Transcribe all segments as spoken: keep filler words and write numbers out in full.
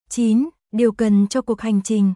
chín. Điều cần cho cuộc hành trình.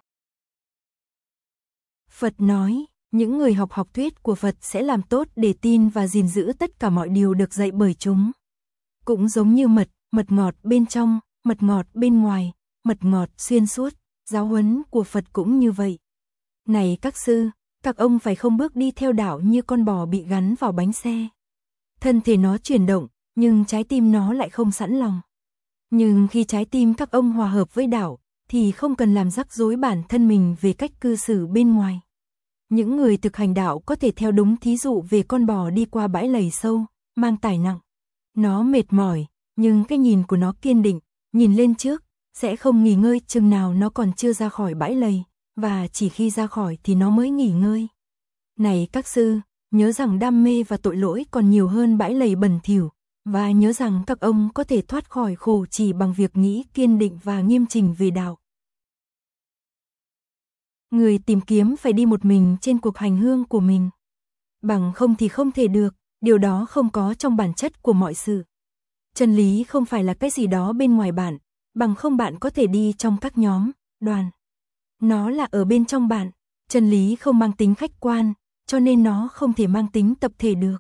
Phật nói, những người học học thuyết của Phật sẽ làm tốt để tin và gìn giữ tất cả mọi điều được dạy bởi chúng. Cũng giống như mật, mật ngọt bên trong, mật ngọt bên ngoài, mật ngọt xuyên suốt, giáo huấn của Phật cũng như vậy. Này các sư, các ông phải không bước đi theo đạo như con bò bị gắn vào bánh xe. Thân thể nó chuyển động, nhưng trái tim nó lại không sẵn lòng. Nhưng khi trái tim các ông hòa hợp với đạo, thì không cần làm rắc rối bản thân mình về cách cư xử bên ngoài. Những người thực hành đạo có thể theo đúng thí dụ về con bò đi qua bãi lầy sâu, mang tải nặng. Nó mệt mỏi, nhưng cái nhìn của nó kiên định, nhìn lên trước, sẽ không nghỉ ngơi chừng nào nó còn chưa ra khỏi bãi lầy, và chỉ khi ra khỏi thì nó mới nghỉ ngơi. Này các sư, nhớ rằng đam mê và tội lỗi còn nhiều hơn bãi lầy bẩn thỉu, và nhớ rằng các ông có thể thoát khỏi khổ chỉ bằng việc nghĩ kiên định và nghiêm chỉnh về đạo. Người tìm kiếm phải đi một mình trên cuộc hành hương của mình. Bằng không thì không thể được, điều đó không có trong bản chất của mọi sự. Chân lý không phải là cái gì đó bên ngoài bạn, bằng không bạn có thể đi trong các nhóm, đoàn. Nó là ở bên trong bạn, chân lý không mang tính khách quan, cho nên nó không thể mang tính tập thể được.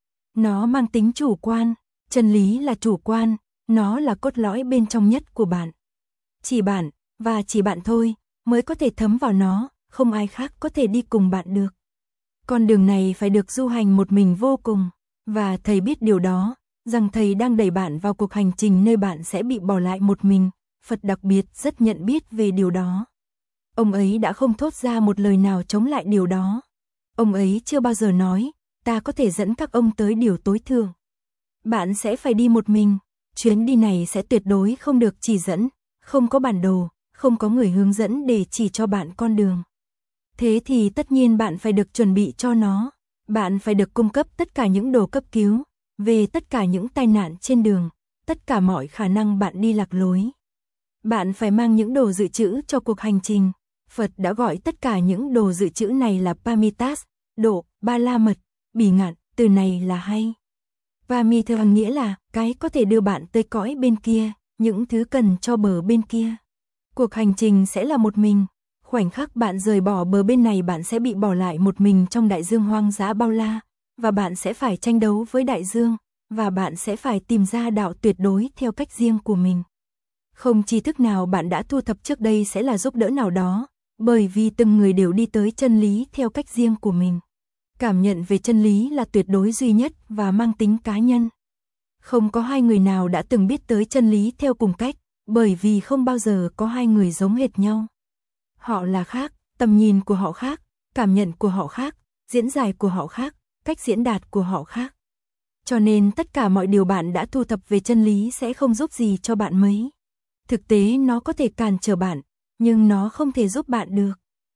Nó mang tính chủ quan, chân lý là chủ quan, nó là cốt lõi bên trong nhất của bạn. Chỉ bạn, và chỉ bạn thôi, mới có thể thấm vào nó, không ai khác có thể đi cùng bạn được. Con đường này phải được du hành một mình vô cùng, và thầy biết điều đó, rằng thầy đang đẩy bạn vào cuộc hành trình nơi bạn sẽ bị bỏ lại một mình. Phật đặc biệt rất nhận biết về điều đó. Ông ấy đã không thốt ra một lời nào chống lại điều đó. Ông ấy chưa bao giờ nói, ta có thể dẫn các ông tới điều tối thượng. Bạn sẽ phải đi một mình, chuyến đi này sẽ tuyệt đối không được chỉ dẫn, không có bản đồ, không có người hướng dẫn để chỉ cho bạn con đường. Thế thì tất nhiên bạn phải được chuẩn bị cho nó, bạn phải được cung cấp tất cả những đồ cấp cứu, về tất cả những tai nạn trên đường, tất cả mọi khả năng bạn đi lạc lối. Bạn phải mang những đồ dự trữ cho cuộc hành trình. Phật đã gọi tất cả những đồ dự trữ này là Pamitas, độ, ba la mật, bỉ ngạn, từ này là hay. Pamitha nghĩa là cái có thể đưa bạn tới cõi bên kia, những thứ cần cho bờ bên kia. Cuộc hành trình sẽ là một mình. Khoảnh khắc bạn rời bỏ bờ bên này bạn sẽ bị bỏ lại một mình trong đại dương hoang dã bao la, và bạn sẽ phải tranh đấu với đại dương, và bạn sẽ phải tìm ra đạo tuyệt đối theo cách riêng của mình. Không tri thức nào bạn đã thu thập trước đây sẽ là giúp đỡ nào đó, bởi vì từng người đều đi tới chân lý theo cách riêng của mình. Cảm nhận về chân lý là tuyệt đối duy nhất và mang tính cá nhân. Không có hai người nào đã từng biết tới chân lý theo cùng cách, bởi vì không bao giờ có hai người giống hệt nhau. Họ là khác, tầm nhìn của họ khác, cảm nhận của họ khác, diễn giải của họ khác, cách diễn đạt của họ khác. Cho nên tất cả mọi điều bạn đã thu thập về chân lý sẽ không giúp gì cho bạn mấy. Thực tế nó có thể cản trở bạn, nhưng nó không thể giúp bạn được.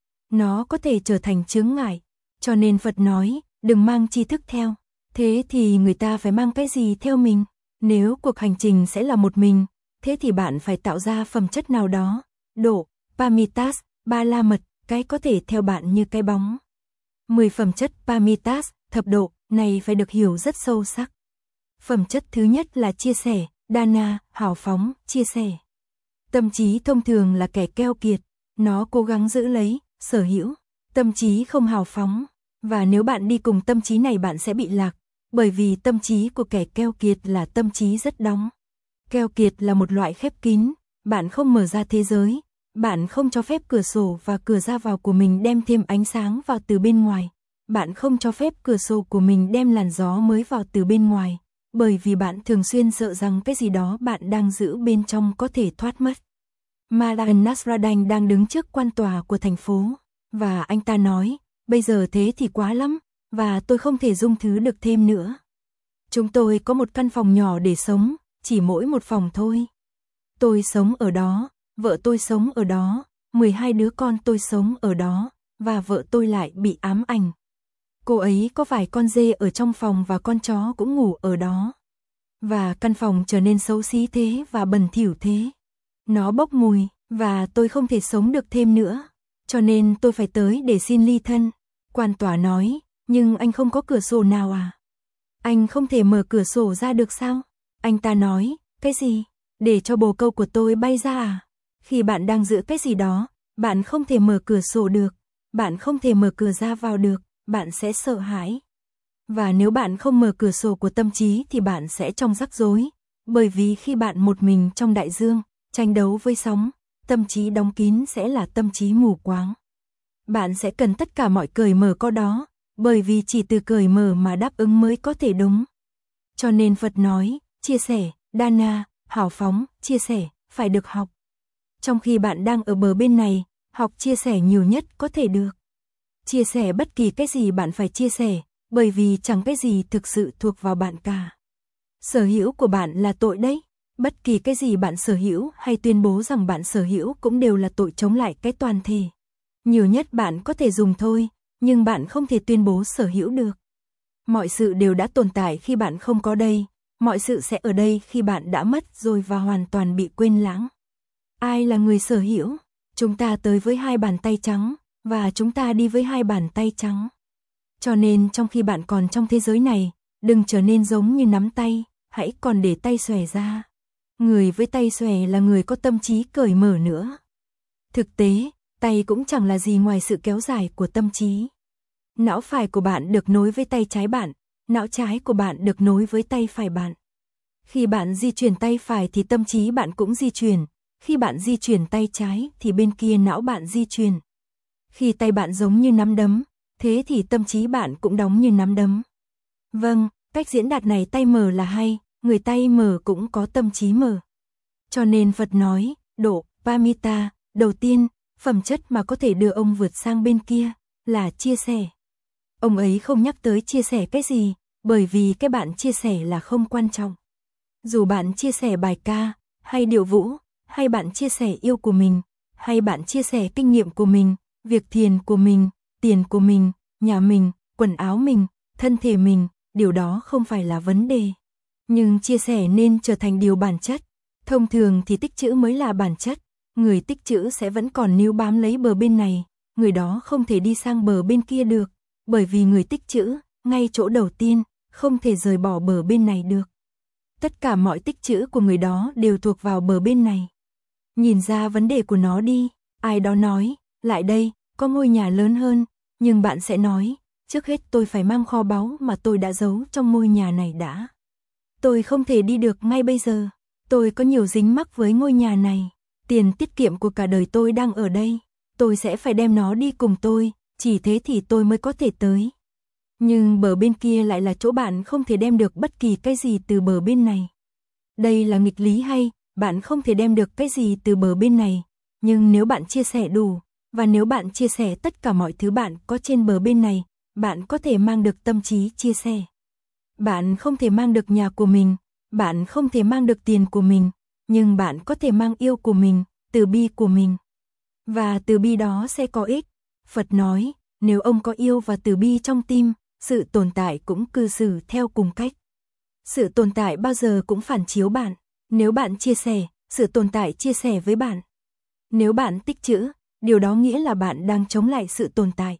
Nó có thể trở thành chướng ngại. Cho nên Phật nói, đừng mang tri thức theo. Thế thì người ta phải mang cái gì theo mình? Nếu cuộc hành trình sẽ là một mình, thế thì bạn phải tạo ra phẩm chất nào đó. Độ, Pamitas, ba la mật, cái có thể theo bạn như cái bóng. Mười phẩm chất Pamitas, thập độ, này phải được hiểu rất sâu sắc. Phẩm chất thứ nhất là chia sẻ, Dana, hào phóng, chia sẻ. Tâm trí thông thường là kẻ keo kiệt, nó cố gắng giữ lấy, sở hữu. Tâm trí không hào phóng, và nếu bạn đi cùng tâm trí này bạn sẽ bị lạc, bởi vì tâm trí của kẻ keo kiệt là tâm trí rất đóng. Keo kiệt là một loại khép kín, bạn không mở ra thế giới, bạn không cho phép cửa sổ và cửa ra vào của mình đem thêm ánh sáng vào từ bên ngoài, bạn không cho phép cửa sổ của mình đem làn gió mới vào từ bên ngoài, bởi vì bạn thường xuyên sợ rằng cái gì đó bạn đang giữ bên trong có thể thoát mất. Maran Nasruddin đang đứng trước quan tòa của thành phố. Và anh ta nói, bây giờ thế thì quá lắm, và tôi không thể dung thứ được thêm nữa. Chúng tôi có một căn phòng nhỏ để sống, chỉ mỗi một phòng thôi. Tôi sống ở đó, vợ tôi sống ở đó, mười hai đứa con tôi sống ở đó, và vợ tôi lại bị ám ảnh. Cô ấy có vài con dê ở trong phòng và con chó cũng ngủ ở đó. Và căn phòng trở nên xấu xí thế và bẩn thỉu thế. Nó bốc mùi, và tôi không thể sống được thêm nữa. Cho nên tôi phải tới để xin ly thân. Quan tòa nói, nhưng anh không có cửa sổ nào à? Anh không thể mở cửa sổ ra được sao? Anh ta nói, cái gì? Để cho bồ câu của tôi bay ra à? Khi bạn đang giữ cái gì đó, bạn không thể mở cửa sổ được, bạn không thể mở cửa ra vào được, bạn sẽ sợ hãi. Và nếu bạn không mở cửa sổ của tâm trí thì bạn sẽ trong rắc rối, bởi vì khi bạn một mình trong đại dương, tranh đấu với sóng, tâm trí đóng kín sẽ là tâm trí mù quáng. Bạn sẽ cần tất cả mọi cởi mở có đó, bởi vì chỉ từ cởi mở mà đáp ứng mới có thể đúng. Cho nên Phật nói, chia sẻ, dana, hào phóng, chia sẻ, phải được học. Trong khi bạn đang ở bờ bên này, học chia sẻ nhiều nhất có thể được. Chia sẻ bất kỳ cái gì bạn phải chia sẻ, bởi vì chẳng cái gì thực sự thuộc vào bạn cả. Sở hữu của bạn là tội đấy. Bất kỳ cái gì bạn sở hữu hay tuyên bố rằng bạn sở hữu cũng đều là tội chống lại cái toàn thể. Nhiều nhất bạn có thể dùng thôi, nhưng bạn không thể tuyên bố sở hữu được. Mọi sự đều đã tồn tại khi bạn không có đây, mọi sự sẽ ở đây khi bạn đã mất rồi và hoàn toàn bị quên lãng. Ai là người sở hữu? Chúng ta tới với hai bàn tay trắng, và chúng ta đi với hai bàn tay trắng. Cho nên trong khi bạn còn trong thế giới này, đừng trở nên giống như nắm tay, hãy còn để tay xòe ra. Người với tay xòe là người có tâm trí cởi mở nữa. Thực tế, tay cũng chẳng là gì ngoài sự kéo dài của tâm trí. Não phải của bạn được nối với tay trái bạn, não trái của bạn được nối với tay phải bạn. Khi bạn di chuyển tay phải thì tâm trí bạn cũng di chuyển, khi bạn di chuyển tay trái thì bên kia não bạn di chuyển. Khi tay bạn giống như nắm đấm, thế thì tâm trí bạn cũng đóng như nắm đấm. Vâng, cách diễn đạt này tay mở là hay, người tay mở cũng có tâm trí mở. Cho nên Phật nói, độ, Pamita, đầu tiên, phẩm chất mà có thể đưa ông vượt sang bên kia, là chia sẻ. Ông ấy không nhắc tới chia sẻ cái gì, bởi vì cái bạn chia sẻ là không quan trọng. Dù bạn chia sẻ bài ca, hay điệu vũ, hay bạn chia sẻ yêu của mình, hay bạn chia sẻ kinh nghiệm của mình, việc thiền của mình, tiền của mình, nhà mình, quần áo mình, thân thể mình, điều đó không phải là vấn đề. Nhưng chia sẻ nên trở thành điều bản chất. Thông thường thì tích trữ mới là bản chất. Người tích trữ sẽ vẫn còn níu bám lấy bờ bên này, người đó không thể đi sang bờ bên kia được, bởi vì người tích trữ, ngay chỗ đầu tiên, không thể rời bỏ bờ bên này được. Tất cả mọi tích trữ của người đó đều thuộc vào bờ bên này. Nhìn ra vấn đề của nó đi, ai đó nói, lại đây, có ngôi nhà lớn hơn, nhưng bạn sẽ nói, trước hết tôi phải mang kho báu mà tôi đã giấu trong ngôi nhà này đã. Tôi không thể đi được ngay bây giờ, tôi có nhiều dính mắc với ngôi nhà này, tiền tiết kiệm của cả đời tôi đang ở đây, tôi sẽ phải đem nó đi cùng tôi, chỉ thế thì tôi mới có thể tới. Nhưng bờ bên kia lại là chỗ bạn không thể đem được bất kỳ cái gì từ bờ bên này. Đây là nghịch lý hay, bạn không thể đem được cái gì từ bờ bên này, nhưng nếu bạn chia sẻ đủ, và nếu bạn chia sẻ tất cả mọi thứ bạn có trên bờ bên này, bạn có thể mang được tâm trí chia sẻ. Bạn không thể mang được nhà của mình, bạn không thể mang được tiền của mình, nhưng bạn có thể mang yêu của mình, từ bi của mình. Và từ bi đó sẽ có ích. Phật nói, nếu ông có yêu và từ bi trong tim, sự tồn tại cũng cư xử theo cùng cách. Sự tồn tại bao giờ cũng phản chiếu bạn. Nếu bạn chia sẻ, sự tồn tại chia sẻ với bạn. Nếu bạn tích trữ, điều đó nghĩa là bạn đang chống lại sự tồn tại.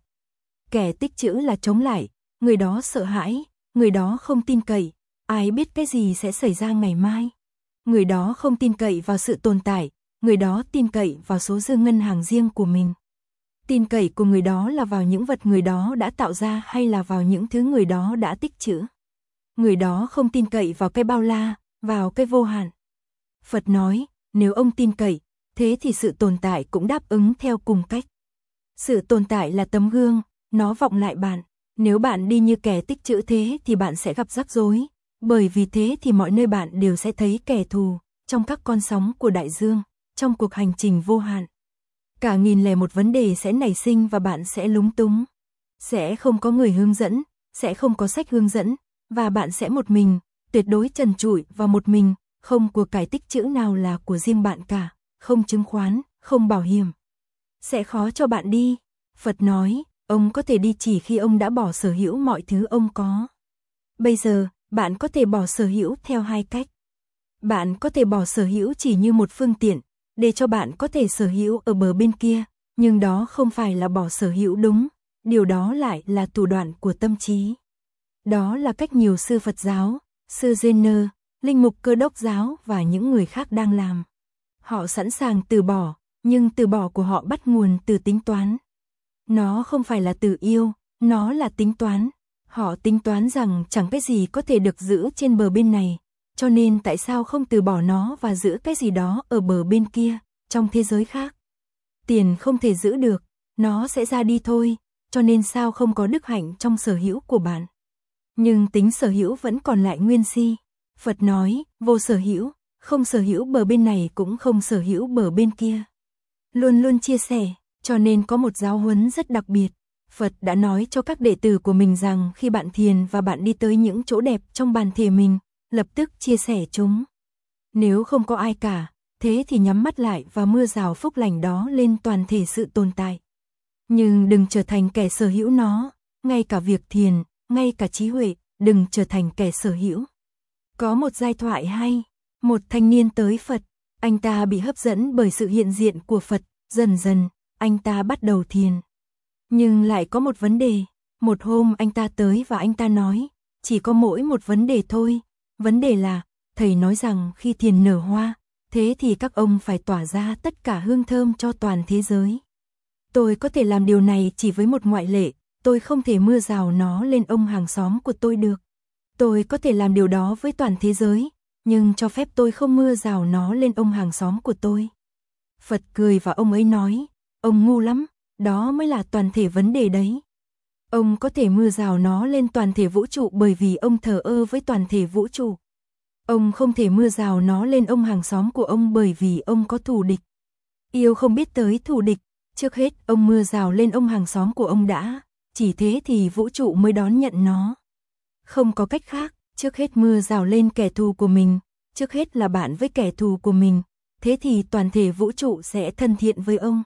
Kẻ tích trữ là chống lại, người đó sợ hãi, người đó không tin cậy, ai biết cái gì sẽ xảy ra ngày mai. Người đó không tin cậy vào sự tồn tại, người đó tin cậy vào số dư ngân hàng riêng của mình. Tin cậy của người đó là vào những vật người đó đã tạo ra hay là vào những thứ người đó đã tích trữ. Người đó không tin cậy vào cái bao la, vào cái vô hạn. Phật nói, nếu ông tin cậy, thế thì sự tồn tại cũng đáp ứng theo cùng cách. Sự tồn tại là tấm gương, nó vọng lại bạn. Nếu bạn đi như kẻ tích trữ thế thì bạn sẽ gặp rắc rối, bởi vì thế thì mọi nơi bạn đều sẽ thấy kẻ thù, trong các con sóng của đại dương, trong cuộc hành trình vô hạn. Cả nghìn lẻ một vấn đề sẽ nảy sinh và bạn sẽ lúng túng. Sẽ không có người hướng dẫn, sẽ không có sách hướng dẫn, và bạn sẽ một mình, tuyệt đối trần trụi và một mình, không của cải tích trữ nào là của riêng bạn cả, không chứng khoán, không bảo hiểm. Sẽ khó cho bạn đi. Phật nói, ông có thể đi chỉ khi ông đã bỏ sở hữu mọi thứ ông có. Bây giờ, bạn có thể bỏ sở hữu theo hai cách. Bạn có thể bỏ sở hữu chỉ như một phương tiện, để cho bạn có thể sở hữu ở bờ bên kia, nhưng đó không phải là bỏ sở hữu đúng, điều đó lại là thủ đoạn của tâm trí. Đó là cách nhiều sư Phật giáo, sư Jenner, linh mục Cơ đốc giáo và những người khác đang làm. Họ sẵn sàng từ bỏ, nhưng từ bỏ của họ bắt nguồn từ tính toán. Nó không phải là từ yêu, nó là tính toán. Họ tính toán rằng chẳng cái gì có thể được giữ trên bờ bên này, cho nên tại sao không từ bỏ nó và giữ cái gì đó ở bờ bên kia, trong thế giới khác. Tiền không thể giữ được, nó sẽ ra đi thôi, cho nên sao không có đức hạnh trong sở hữu của bạn. Nhưng tính sở hữu vẫn còn lại nguyên si. Phật nói, vô sở hữu, không sở hữu bờ bên này cũng không sở hữu bờ bên kia. Luôn luôn chia sẻ, cho nên có một giáo huấn rất đặc biệt. Phật đã nói cho các đệ tử của mình rằng khi bạn thiền và bạn đi tới những chỗ đẹp trong bản thể mình, lập tức chia sẻ chúng. Nếu không có ai cả, thế thì nhắm mắt lại và mưa rào phúc lành đó lên toàn thể sự tồn tại. Nhưng đừng trở thành kẻ sở hữu nó, ngay cả việc thiền, ngay cả trí huệ, đừng trở thành kẻ sở hữu. Có một giai thoại hay, một thanh niên tới Phật, anh ta bị hấp dẫn bởi sự hiện diện của Phật, dần dần, anh ta bắt đầu thiền. Nhưng lại có một vấn đề, một hôm anh ta tới và anh ta nói, chỉ có mỗi một vấn đề thôi, vấn đề là, thầy nói rằng khi thiền nở hoa, thế thì các ông phải tỏa ra tất cả hương thơm cho toàn thế giới. Tôi có thể làm điều này chỉ với một ngoại lệ, tôi không thể mưa rào nó lên ông hàng xóm của tôi được. Tôi có thể làm điều đó với toàn thế giới, nhưng cho phép tôi không mưa rào nó lên ông hàng xóm của tôi. Phật cười và ông ấy nói, ông ngu lắm, đó mới là toàn thể vấn đề đấy. Ông có thể mưa rào nó lên toàn thể vũ trụ bởi vì ông thờ ơ với toàn thể vũ trụ. Ông không thể mưa rào nó lên ông hàng xóm của ông bởi vì ông có thù địch. Yêu không biết tới thù địch, trước hết ông mưa rào lên ông hàng xóm của ông đã, chỉ thế thì vũ trụ mới đón nhận nó. Không có cách khác, trước hết mưa rào lên kẻ thù của mình, trước hết là bạn với kẻ thù của mình, thế thì toàn thể vũ trụ sẽ thân thiện với ông.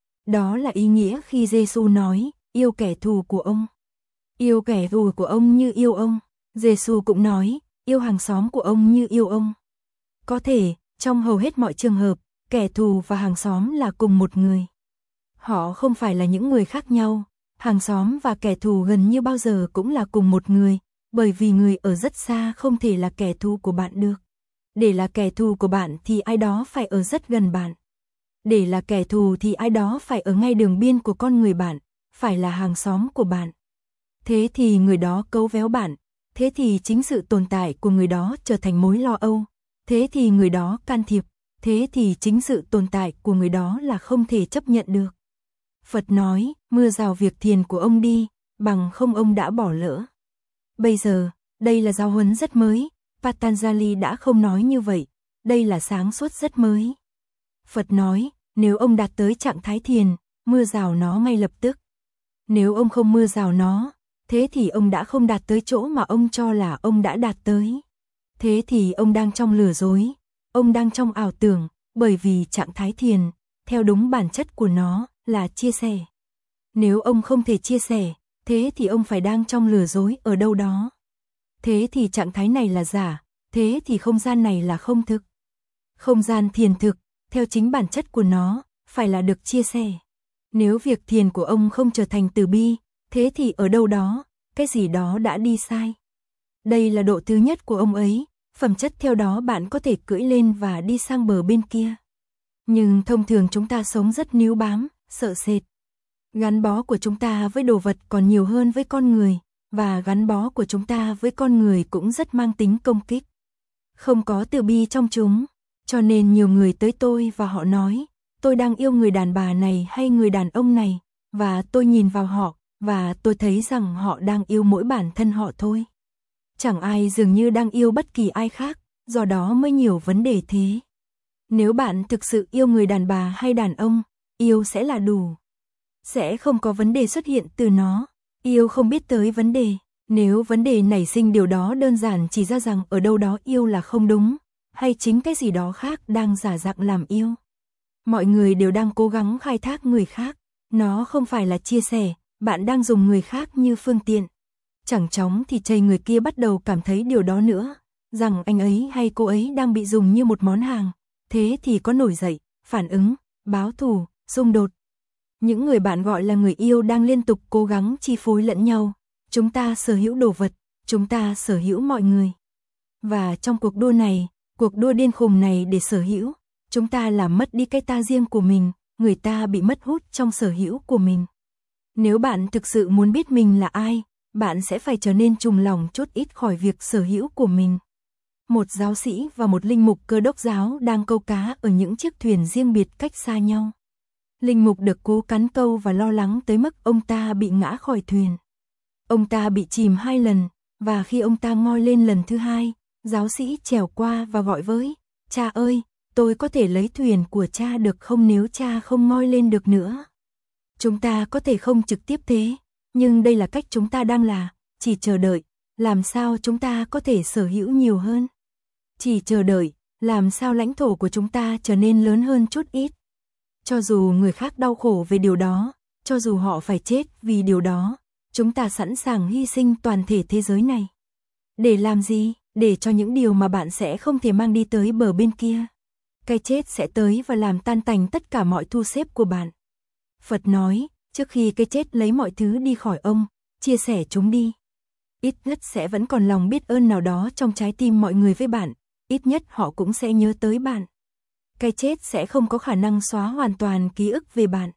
Đó là ý nghĩa khi Giêsu nói, yêu kẻ thù của ông. Yêu kẻ thù của ông như yêu ông. Giêsu cũng nói, yêu hàng xóm của ông như yêu ông. Có thể, trong hầu hết mọi trường hợp, kẻ thù và hàng xóm là cùng một người. Họ không phải là những người khác nhau, hàng xóm và kẻ thù gần như bao giờ cũng là cùng một người, bởi vì người ở rất xa không thể là kẻ thù của bạn được. Để là kẻ thù của bạn thì ai đó phải ở rất gần bạn. Để là kẻ thù thì ai đó phải ở ngay đường biên của con người bạn, phải là hàng xóm của bạn. Thế thì người đó cấu véo bạn, thế thì chính sự tồn tại của người đó trở thành mối lo âu, thế thì người đó can thiệp, thế thì chính sự tồn tại của người đó là không thể chấp nhận được. Phật nói, mưa rào việc thiền của ông đi, bằng không ông đã bỏ lỡ. Bây giờ, đây là giáo huấn rất mới, Patanjali đã không nói như vậy, đây là sáng suốt rất mới. Phật nói, nếu ông đạt tới trạng thái thiền, mưa rào nó ngay lập tức. Nếu ông không mưa rào nó, thế thì ông đã không đạt tới chỗ mà ông cho là ông đã đạt tới. Thế thì ông đang trong lừa dối, ông đang trong ảo tưởng, bởi vì trạng thái thiền, theo đúng bản chất của nó, là chia sẻ. Nếu ông không thể chia sẻ, thế thì ông phải đang trong lừa dối ở đâu đó. Thế thì trạng thái này là giả, thế thì không gian này là không thực. Không gian thiền thực, theo chính bản chất của nó, phải là được chia sẻ. Nếu việc thiền của ông không trở thành từ bi, thế thì ở đâu đó, cái gì đó đã đi sai. Đây là độ thứ nhất của ông ấy, phẩm chất theo đó bạn có thể cưỡi lên và đi sang bờ bên kia. Nhưng thông thường chúng ta sống rất níu bám, sợ sệt. Gắn bó của chúng ta với đồ vật còn nhiều hơn với con người, và gắn bó của chúng ta với con người cũng rất mang tính công kích. Không có từ bi trong chúng, cho nên nhiều người tới tôi và họ nói, tôi đang yêu người đàn bà này hay người đàn ông này, và tôi nhìn vào họ, và tôi thấy rằng họ đang yêu mỗi bản thân họ thôi. Chẳng ai dường như đang yêu bất kỳ ai khác, do đó mới nhiều vấn đề thế. Nếu bạn thực sự yêu người đàn bà hay đàn ông, yêu sẽ là đủ. Sẽ không có vấn đề xuất hiện từ nó. Yêu không biết tới vấn đề. Nếu vấn đề nảy sinh điều đó đơn giản chỉ ra rằng ở đâu đó yêu là không đúng, hay chính cái gì đó khác đang giả dạng làm yêu. Mọi người đều đang cố gắng khai thác người khác. Nó không phải là chia sẻ, bạn đang dùng người khác như phương tiện. Chẳng chóng thì chây người kia bắt đầu cảm thấy điều đó nữa, rằng anh ấy hay cô ấy đang bị dùng như một món hàng. Thế thì có nổi dậy, phản ứng, báo thù, xung đột. Những người bạn gọi là người yêu đang liên tục cố gắng chi phối lẫn nhau. Chúng ta sở hữu đồ vật, chúng ta sở hữu mọi người. Và trong cuộc đua này, cuộc đua điên khùng này để sở hữu, Chúng ta làm mất đi cái ta riêng của mình, người ta bị mất hút trong sở hữu của mình. Nếu bạn thực sự muốn biết mình là ai, bạn sẽ phải trở nên trùng lòng chút ít khỏi việc sở hữu của mình. Một giáo sĩ và một linh mục Cơ đốc giáo đang câu cá ở những chiếc thuyền riêng biệt cách xa nhau. Linh mục được cố cắn câu và lo lắng tới mức ông ta bị ngã khỏi thuyền. Ông ta bị chìm hai lần, và khi ông ta ngoi lên lần thứ hai, giáo sĩ trèo qua và gọi với, cha ơi, tôi có thể lấy thuyền của cha được không nếu cha không ngoi lên được nữa. Chúng ta có thể không trực tiếp thế, nhưng đây là cách chúng ta đang là, chỉ chờ đợi, làm sao chúng ta có thể sở hữu nhiều hơn. Chỉ chờ đợi, làm sao lãnh thổ của chúng ta trở nên lớn hơn chút ít. Cho dù người khác đau khổ về điều đó, cho dù họ phải chết vì điều đó, chúng ta sẵn sàng hy sinh toàn thể thế giới này. Để làm gì? Để cho những điều mà bạn sẽ không thể mang đi tới bờ bên kia. Cái chết sẽ tới và làm tan tành tất cả mọi thu xếp của bạn. Phật nói, trước khi cái chết lấy mọi thứ đi khỏi ông, chia sẻ chúng đi. Ít nhất sẽ vẫn còn lòng biết ơn nào đó trong trái tim mọi người với bạn, ít nhất họ cũng sẽ nhớ tới bạn. Cái chết sẽ không có khả năng xóa hoàn toàn ký ức về bạn.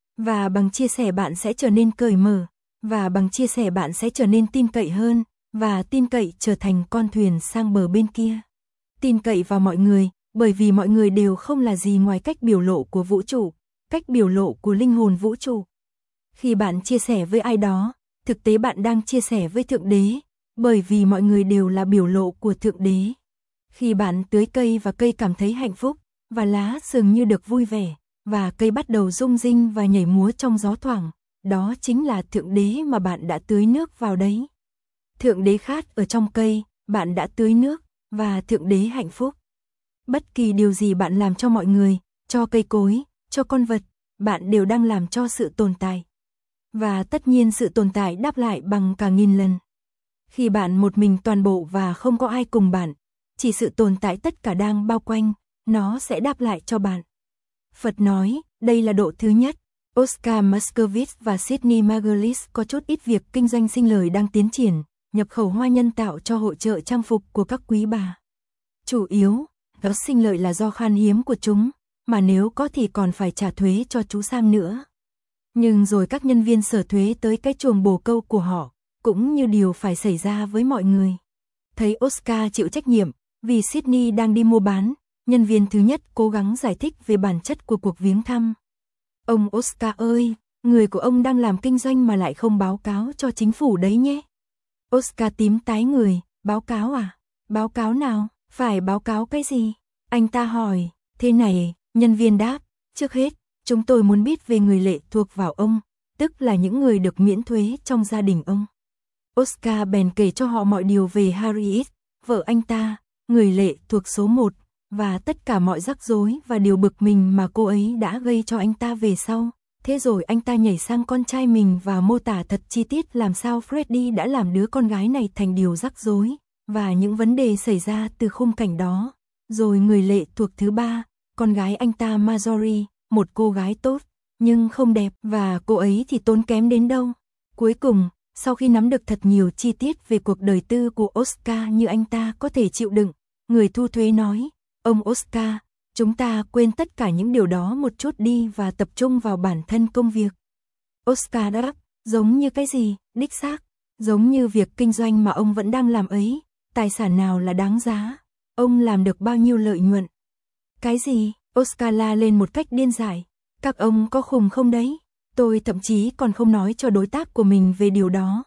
Và bằng chia sẻ bạn sẽ trở nên cởi mở, và bằng chia sẻ bạn sẽ trở nên tin cậy hơn, và tin cậy trở thành con thuyền sang bờ bên kia. Tin cậy vào mọi người, bởi vì mọi người đều không là gì ngoài cách biểu lộ của vũ trụ, cách biểu lộ của linh hồn vũ trụ. Khi bạn chia sẻ với ai đó, thực tế bạn đang chia sẻ với Thượng Đế, bởi vì mọi người đều là biểu lộ của Thượng Đế. Khi bạn tưới cây và cây cảm thấy hạnh phúc, và lá dường như được vui vẻ, và cây bắt đầu rung rinh và nhảy múa trong gió thoảng, đó chính là Thượng Đế mà bạn đã tưới nước vào đấy. Thượng Đế khát ở trong cây, bạn đã tưới nước, và Thượng Đế hạnh phúc. Bất kỳ điều gì bạn làm cho mọi người, cho cây cối, cho con vật, bạn đều đang làm cho sự tồn tại. Và tất nhiên sự tồn tại đáp lại bằng cả nghìn lần. Khi bạn một mình toàn bộ và không có ai cùng bạn, chỉ sự tồn tại tất cả đang bao quanh, nó sẽ đáp lại cho bạn. Phật nói, đây là độ thứ nhất. Oscar Moscovitz và Sydney Margulis có chút ít việc kinh doanh sinh lời đang tiến triển, nhập khẩu hoa nhân tạo cho hội chợ trang phục của các quý bà. Chủ yếu, đó sinh lợi là do khan hiếm của chúng, mà nếu có thì còn phải trả thuế cho chú Sam nữa. Nhưng rồi các nhân viên sở thuế tới cái chuồng bồ câu của họ, cũng như điều phải xảy ra với mọi người. Thấy Oscar chịu trách nhiệm, vì Sydney đang đi mua bán, nhân viên thứ nhất cố gắng giải thích về bản chất của cuộc viếng thăm. Ông Oscar ơi, người của ông đang làm kinh doanh mà lại không báo cáo cho chính phủ đấy nhé. Oscar tím tái người, báo cáo à? Báo cáo nào? Phải báo cáo cái gì? Anh ta hỏi, thế này, nhân viên đáp, trước hết, chúng tôi muốn biết về người lệ thuộc vào ông, tức là những người được miễn thuế trong gia đình ông. Oscar bèn kể cho họ mọi điều về Harriet, vợ anh ta, người lệ thuộc số một, và tất cả mọi rắc rối và điều bực mình mà cô ấy đã gây cho anh ta về sau. Thế rồi anh ta nhảy sang con trai mình và mô tả thật chi tiết làm sao Freddie đã làm đứa con gái này thành điều rắc rối, và những vấn đề xảy ra từ khung cảnh đó. Rồi người lệ thuộc thứ ba, con gái anh ta Marjorie, một cô gái tốt, nhưng không đẹp, và cô ấy thì tốn kém đến đâu. Cuối cùng, sau khi nắm được thật nhiều chi tiết về cuộc đời tư của Oscar như anh ta có thể chịu đựng, người thu thuế nói, ông Oscar, chúng ta quên tất cả những điều đó một chút đi và tập trung vào bản thân công việc. Oscar đáp, giống như cái gì, đích xác, giống như việc kinh doanh mà ông vẫn đang làm ấy, tài sản nào là đáng giá, ông làm được bao nhiêu lợi nhuận. Cái gì, Oscar la lên một cách điên dại, các ông có khùng không đấy, tôi thậm chí còn không nói cho đối tác của mình về điều đó.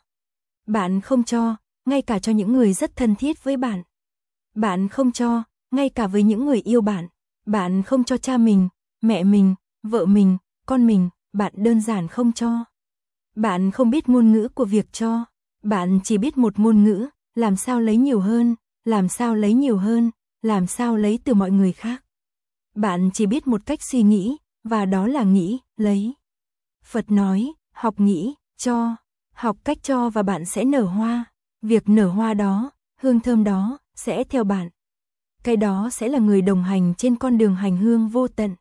Bạn không cho, ngay cả cho những người rất thân thiết với bạn. Bạn không cho, ngay cả với những người yêu bạn. Bạn không cho cha mình, mẹ mình, vợ mình, con mình, bạn đơn giản không cho. Bạn không biết ngôn ngữ của việc cho, bạn chỉ biết một ngôn ngữ, làm sao lấy nhiều hơn, làm sao lấy nhiều hơn, làm sao lấy từ mọi người khác. Bạn chỉ biết một cách suy nghĩ, và đó là nghĩ, lấy. Phật nói, học nghĩ, cho, học cách cho và bạn sẽ nở hoa. Việc nở hoa đó, hương thơm đó, sẽ theo bạn. Cái đó sẽ là người đồng hành trên con đường hành hương vô tận.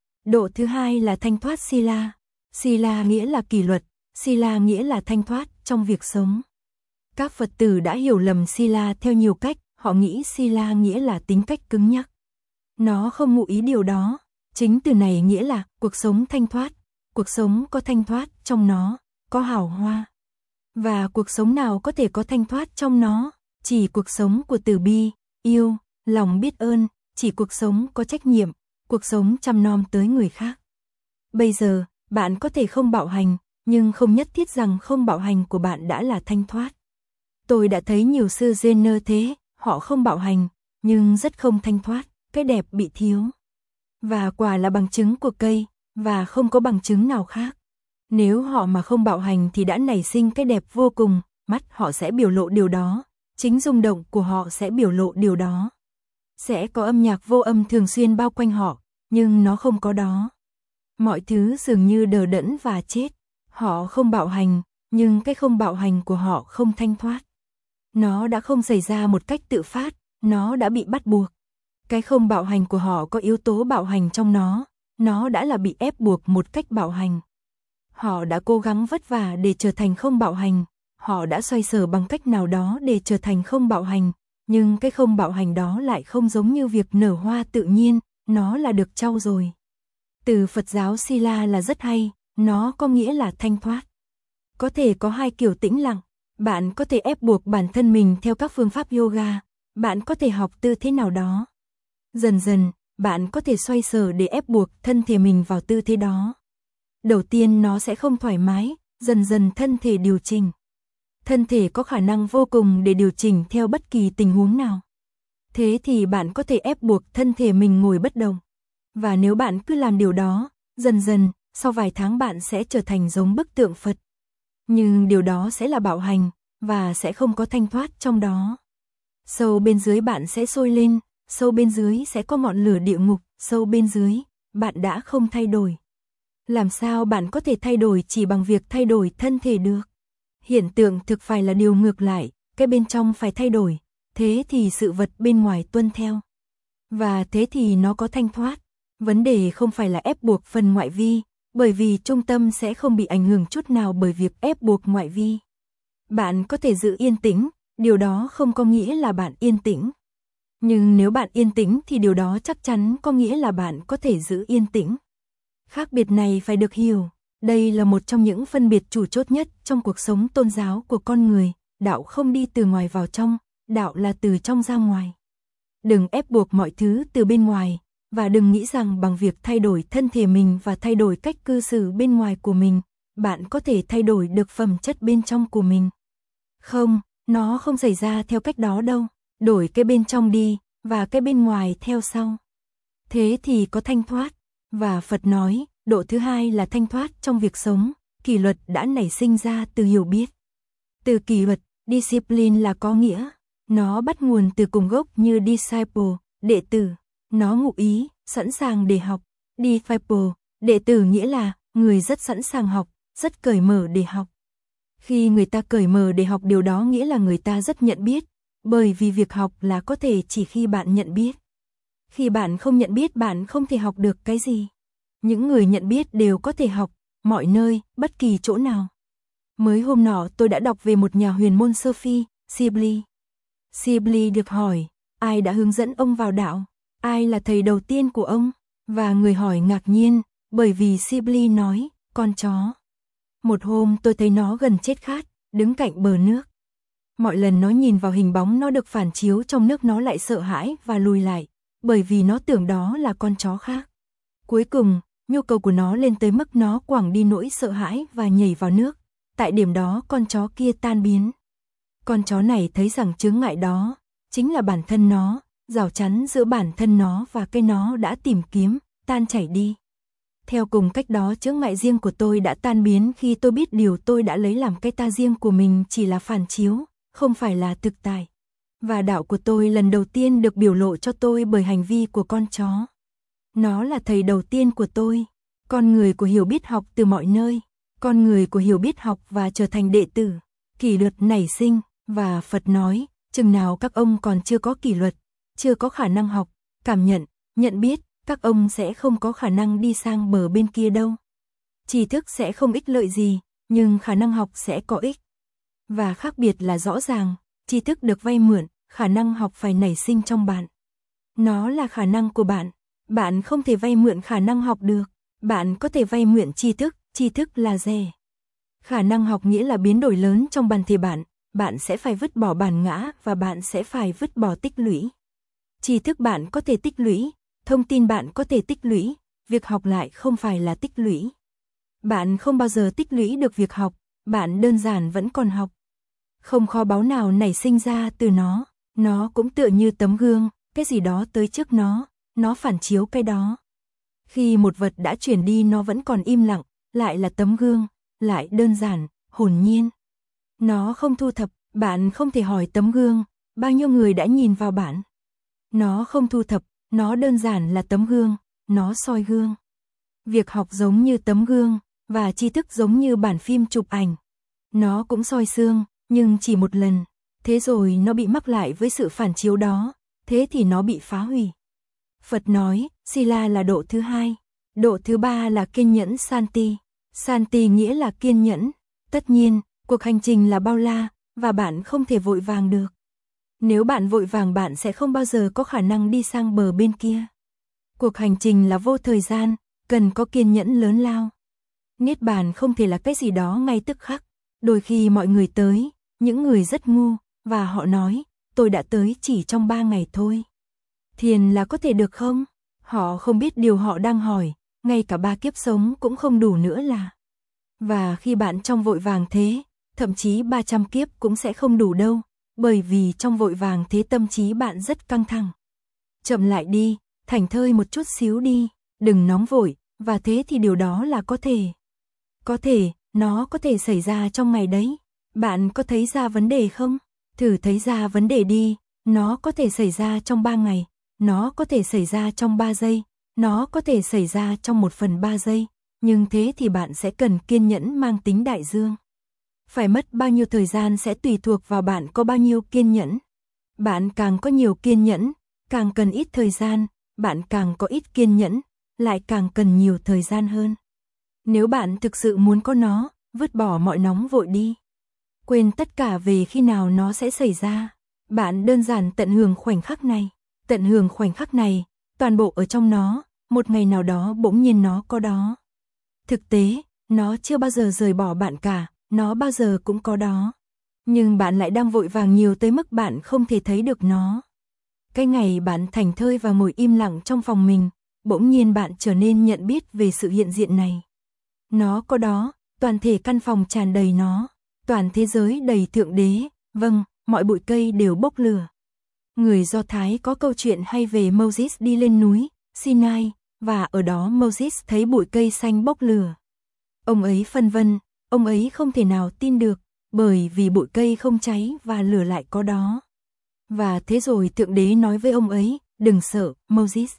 Độ thứ hai là thanh thoát sila. Sila nghĩa là kỷ luật, sila nghĩa là thanh thoát trong việc sống. Các Phật tử đã hiểu lầm sila theo nhiều cách, họ nghĩ sila nghĩa là tính cách cứng nhắc. Nó không ngụ ý điều đó. Chính từ này nghĩa là cuộc sống thanh thoát. Cuộc sống có thanh thoát trong nó, có hào hoa. Và cuộc sống nào có thể có thanh thoát trong nó? Chỉ cuộc sống của từ bi, yêu, lòng biết ơn, chỉ cuộc sống có trách nhiệm, cuộc sống chăm nom tới người khác. Bây giờ, bạn có thể không bạo hành, nhưng không nhất thiết rằng không bạo hành của bạn đã là thanh thoát. Tôi đã thấy nhiều sư Zen thế, họ không bạo hành, nhưng rất không thanh thoát, cái đẹp bị thiếu. Và quả là bằng chứng của cây, và không có bằng chứng nào khác. Nếu họ mà không bạo hành thì đã nảy sinh cái đẹp vô cùng, mắt họ sẽ biểu lộ điều đó, chính rung động của họ sẽ biểu lộ điều đó. Sẽ có âm nhạc vô âm thường xuyên bao quanh họ, nhưng nó không có đó. Mọi thứ dường như đờ đẫn và chết. Họ không bạo hành, nhưng cái không bạo hành của họ không thanh thoát. Nó đã không xảy ra một cách tự phát, nó đã bị bắt buộc. Cái không bạo hành của họ có yếu tố bạo hành trong nó, nó đã là bị ép buộc một cách bạo hành. Họ đã cố gắng vất vả để trở thành không bạo hành, họ đã xoay sở bằng cách nào đó để trở thành không bạo hành, nhưng cái không bạo hành đó lại không giống như việc nở hoa tự nhiên, nó là được trau dồi. Từ Phật giáo Sila là rất hay, nó có nghĩa là thanh thoát. Có thể có hai kiểu tĩnh lặng, bạn có thể ép buộc bản thân mình theo các phương pháp yoga, bạn có thể học tư thế nào đó. Dần dần, bạn có thể xoay sở để ép buộc thân thể mình vào tư thế đó. Đầu tiên nó sẽ không thoải mái, dần dần thân thể điều chỉnh. Thân thể có khả năng vô cùng để điều chỉnh theo bất kỳ tình huống nào. Thế thì bạn có thể ép buộc thân thể mình ngồi bất động. Và nếu bạn cứ làm điều đó, dần dần, sau vài tháng bạn sẽ trở thành giống bức tượng Phật. Nhưng điều đó sẽ là bạo hành, và sẽ không có thanh thoát trong đó. Sâu bên dưới bạn sẽ sôi lên, sâu bên dưới sẽ có ngọn lửa địa ngục, sâu bên dưới, bạn đã không thay đổi. Làm sao bạn có thể thay đổi chỉ bằng việc thay đổi thân thể được? Hiện tượng thực phải là điều ngược lại, cái bên trong phải thay đổi, thế thì sự vật bên ngoài tuân theo. Và thế thì nó có thanh thoát. Vấn đề không phải là ép buộc phần ngoại vi, bởi vì trung tâm sẽ không bị ảnh hưởng chút nào bởi việc ép buộc ngoại vi. Bạn có thể giữ yên tĩnh, điều đó không có nghĩa là bạn yên tĩnh. Nhưng nếu bạn yên tĩnh thì điều đó chắc chắn có nghĩa là bạn có thể giữ yên tĩnh. Khác biệt này phải được hiểu, đây là một trong những phân biệt chủ chốt nhất trong cuộc sống tôn giáo của con người, đạo không đi từ ngoài vào trong, đạo là từ trong ra ngoài. Đừng ép buộc mọi thứ từ bên ngoài, và đừng nghĩ rằng bằng việc thay đổi thân thể mình và thay đổi cách cư xử bên ngoài của mình, bạn có thể thay đổi được phẩm chất bên trong của mình. Không, nó không xảy ra theo cách đó đâu, đổi cái bên trong đi, và cái bên ngoài theo sau. Thế thì có thanh thoát, và Phật nói, độ thứ hai là thanh thoát trong việc sống, kỷ luật đã nảy sinh ra từ hiểu biết. Từ kỷ luật, discipline là có nghĩa, nó bắt nguồn từ cùng gốc như disciple, đệ tử. Nó ngụ ý, sẵn sàng để học. Disciple, đệ tử nghĩa là, người rất sẵn sàng học, rất cởi mở để học. Khi người ta cởi mở để học điều đó nghĩa là người ta rất nhận biết, bởi vì việc học là có thể chỉ khi bạn nhận biết. Khi bạn không nhận biết bạn không thể học được cái gì. Những người nhận biết đều có thể học, mọi nơi, bất kỳ chỗ nào. Mới hôm nọ tôi đã đọc về một nhà huyền môn Sơ Phi, Sibley. Sibley được hỏi, ai đã hướng dẫn ông vào đạo? Ai là thầy đầu tiên của ông? Và người hỏi ngạc nhiên, bởi vì Sibley nói, con chó. Một hôm tôi thấy nó gần chết khát, đứng cạnh bờ nước. Mọi lần nó nhìn vào hình bóng nó được phản chiếu trong nước nó lại sợ hãi và lùi lại, bởi vì nó tưởng đó là con chó khác. Cuối cùng, nhu cầu của nó lên tới mức nó quẳng đi nỗi sợ hãi và nhảy vào nước. Tại điểm đó con chó kia tan biến. Con chó này thấy rằng chướng ngại đó, chính là bản thân nó, rào chắn giữa bản thân nó và cái nó đã tìm kiếm, tan chảy đi. Theo cùng cách đó chướng ngại riêng của tôi đã tan biến khi tôi biết điều tôi đã lấy làm cái ta riêng của mình chỉ là phản chiếu, không phải là thực tại. Và đạo của tôi lần đầu tiên được biểu lộ cho tôi bởi hành vi của con chó. Nó là thầy đầu tiên của tôi, con người của hiểu biết học từ mọi nơi, con người của hiểu biết học và trở thành đệ tử, kỷ luật nảy sinh, và Phật nói, chừng nào các ông còn chưa có kỷ luật, chưa có khả năng học, cảm nhận, nhận biết, các ông sẽ không có khả năng đi sang bờ bên kia đâu. Tri thức sẽ không ích lợi gì, nhưng khả năng học sẽ có ích. Và khác biệt là rõ ràng, tri thức được vay mượn, khả năng học phải nảy sinh trong bạn. Nó là khả năng của bạn. Bạn không thể vay mượn khả năng học được. Bạn có thể vay mượn tri thức, tri thức là rẻ. Khả năng học nghĩa là biến đổi lớn trong bản thể bạn. Bạn sẽ phải vứt bỏ bản ngã và bạn sẽ phải vứt bỏ tích lũy. Tri thức bạn có thể tích lũy, thông tin bạn có thể tích lũy, việc học lại không phải là tích lũy. Bạn không bao giờ tích lũy được việc học, bạn đơn giản vẫn còn học. Không kho báu nào nảy sinh ra từ nó, nó cũng tựa như tấm gương, cái gì đó tới trước nó, nó phản chiếu cái đó. Khi một vật đã chuyển đi nó vẫn còn im lặng, lại là tấm gương, lại đơn giản, hồn nhiên. Nó không thu thập, bạn không thể hỏi tấm gương, bao nhiêu người đã nhìn vào bạn. Nó không thu thập, nó đơn giản là tấm gương, nó soi gương. Việc học giống như tấm gương, và tri thức giống như bản phim chụp ảnh. Nó cũng soi xương, nhưng chỉ một lần. Thế rồi nó bị mắc lại với sự phản chiếu đó, thế thì nó bị phá hủy. Phật nói, Sila là độ thứ hai. Độ thứ ba là kiên nhẫn Santi. Santi nghĩa là kiên nhẫn. Tất nhiên, cuộc hành trình là bao la, và bạn không thể vội vàng được. Nếu bạn vội vàng bạn sẽ không bao giờ có khả năng đi sang bờ bên kia. Cuộc hành trình là vô thời gian, cần có kiên nhẫn lớn lao. Niết bàn không thể là cái gì đó ngay tức khắc. Đôi khi mọi người tới, những người rất ngu, và họ nói, tôi đã tới chỉ trong ba ngày thôi. Thiền là có thể được không? Họ không biết điều họ đang hỏi, ngay cả ba kiếp sống cũng không đủ nữa là. Và khi bạn trong vội vàng thế, thậm chí ba trăm kiếp cũng sẽ không đủ đâu, bởi vì trong vội vàng thế tâm trí bạn rất căng thẳng. Chậm lại đi, thảnh thơi một chút xíu đi, đừng nóng vội, và thế thì điều đó là có thể. Có thể, nó có thể xảy ra trong ngày đấy. Bạn có thấy ra vấn đề không? Thử thấy ra vấn đề đi, nó có thể xảy ra trong ba ngày, nó có thể xảy ra trong ba giây, nó có thể xảy ra trong một phần ba giây, nhưng thế thì bạn sẽ cần kiên nhẫn mang tính đại dương. Phải mất bao nhiêu thời gian sẽ tùy thuộc vào bạn có bao nhiêu kiên nhẫn. Bạn càng có nhiều kiên nhẫn, càng cần ít thời gian, bạn càng có ít kiên nhẫn, lại càng cần nhiều thời gian hơn. Nếu bạn thực sự muốn có nó, vứt bỏ mọi nóng vội đi. Quên tất cả về khi nào nó sẽ xảy ra. Bạn đơn giản tận hưởng khoảnh khắc này. Tận hưởng khoảnh khắc này, toàn bộ ở trong nó, một ngày nào đó bỗng nhiên nó có đó. Thực tế, nó chưa bao giờ rời bỏ bạn cả, nó bao giờ cũng có đó. Nhưng bạn lại đang vội vàng nhiều tới mức bạn không thể thấy được nó. Cái ngày bạn thảnh thơi và ngồi im lặng trong phòng mình, bỗng nhiên bạn trở nên nhận biết về sự hiện diện này. Nó có đó, toàn thể căn phòng tràn đầy nó, toàn thế giới đầy thượng đế, vâng, mọi bụi cây đều bốc lửa. Người Do Thái có câu chuyện hay về Moses đi lên núi Sinai, và ở đó Moses thấy bụi cây xanh bốc lửa. Ông ấy phân vân, ông ấy không thể nào tin được, bởi vì bụi cây không cháy và lửa lại có đó. Và thế rồi thượng đế nói với ông ấy, đừng sợ, Moses.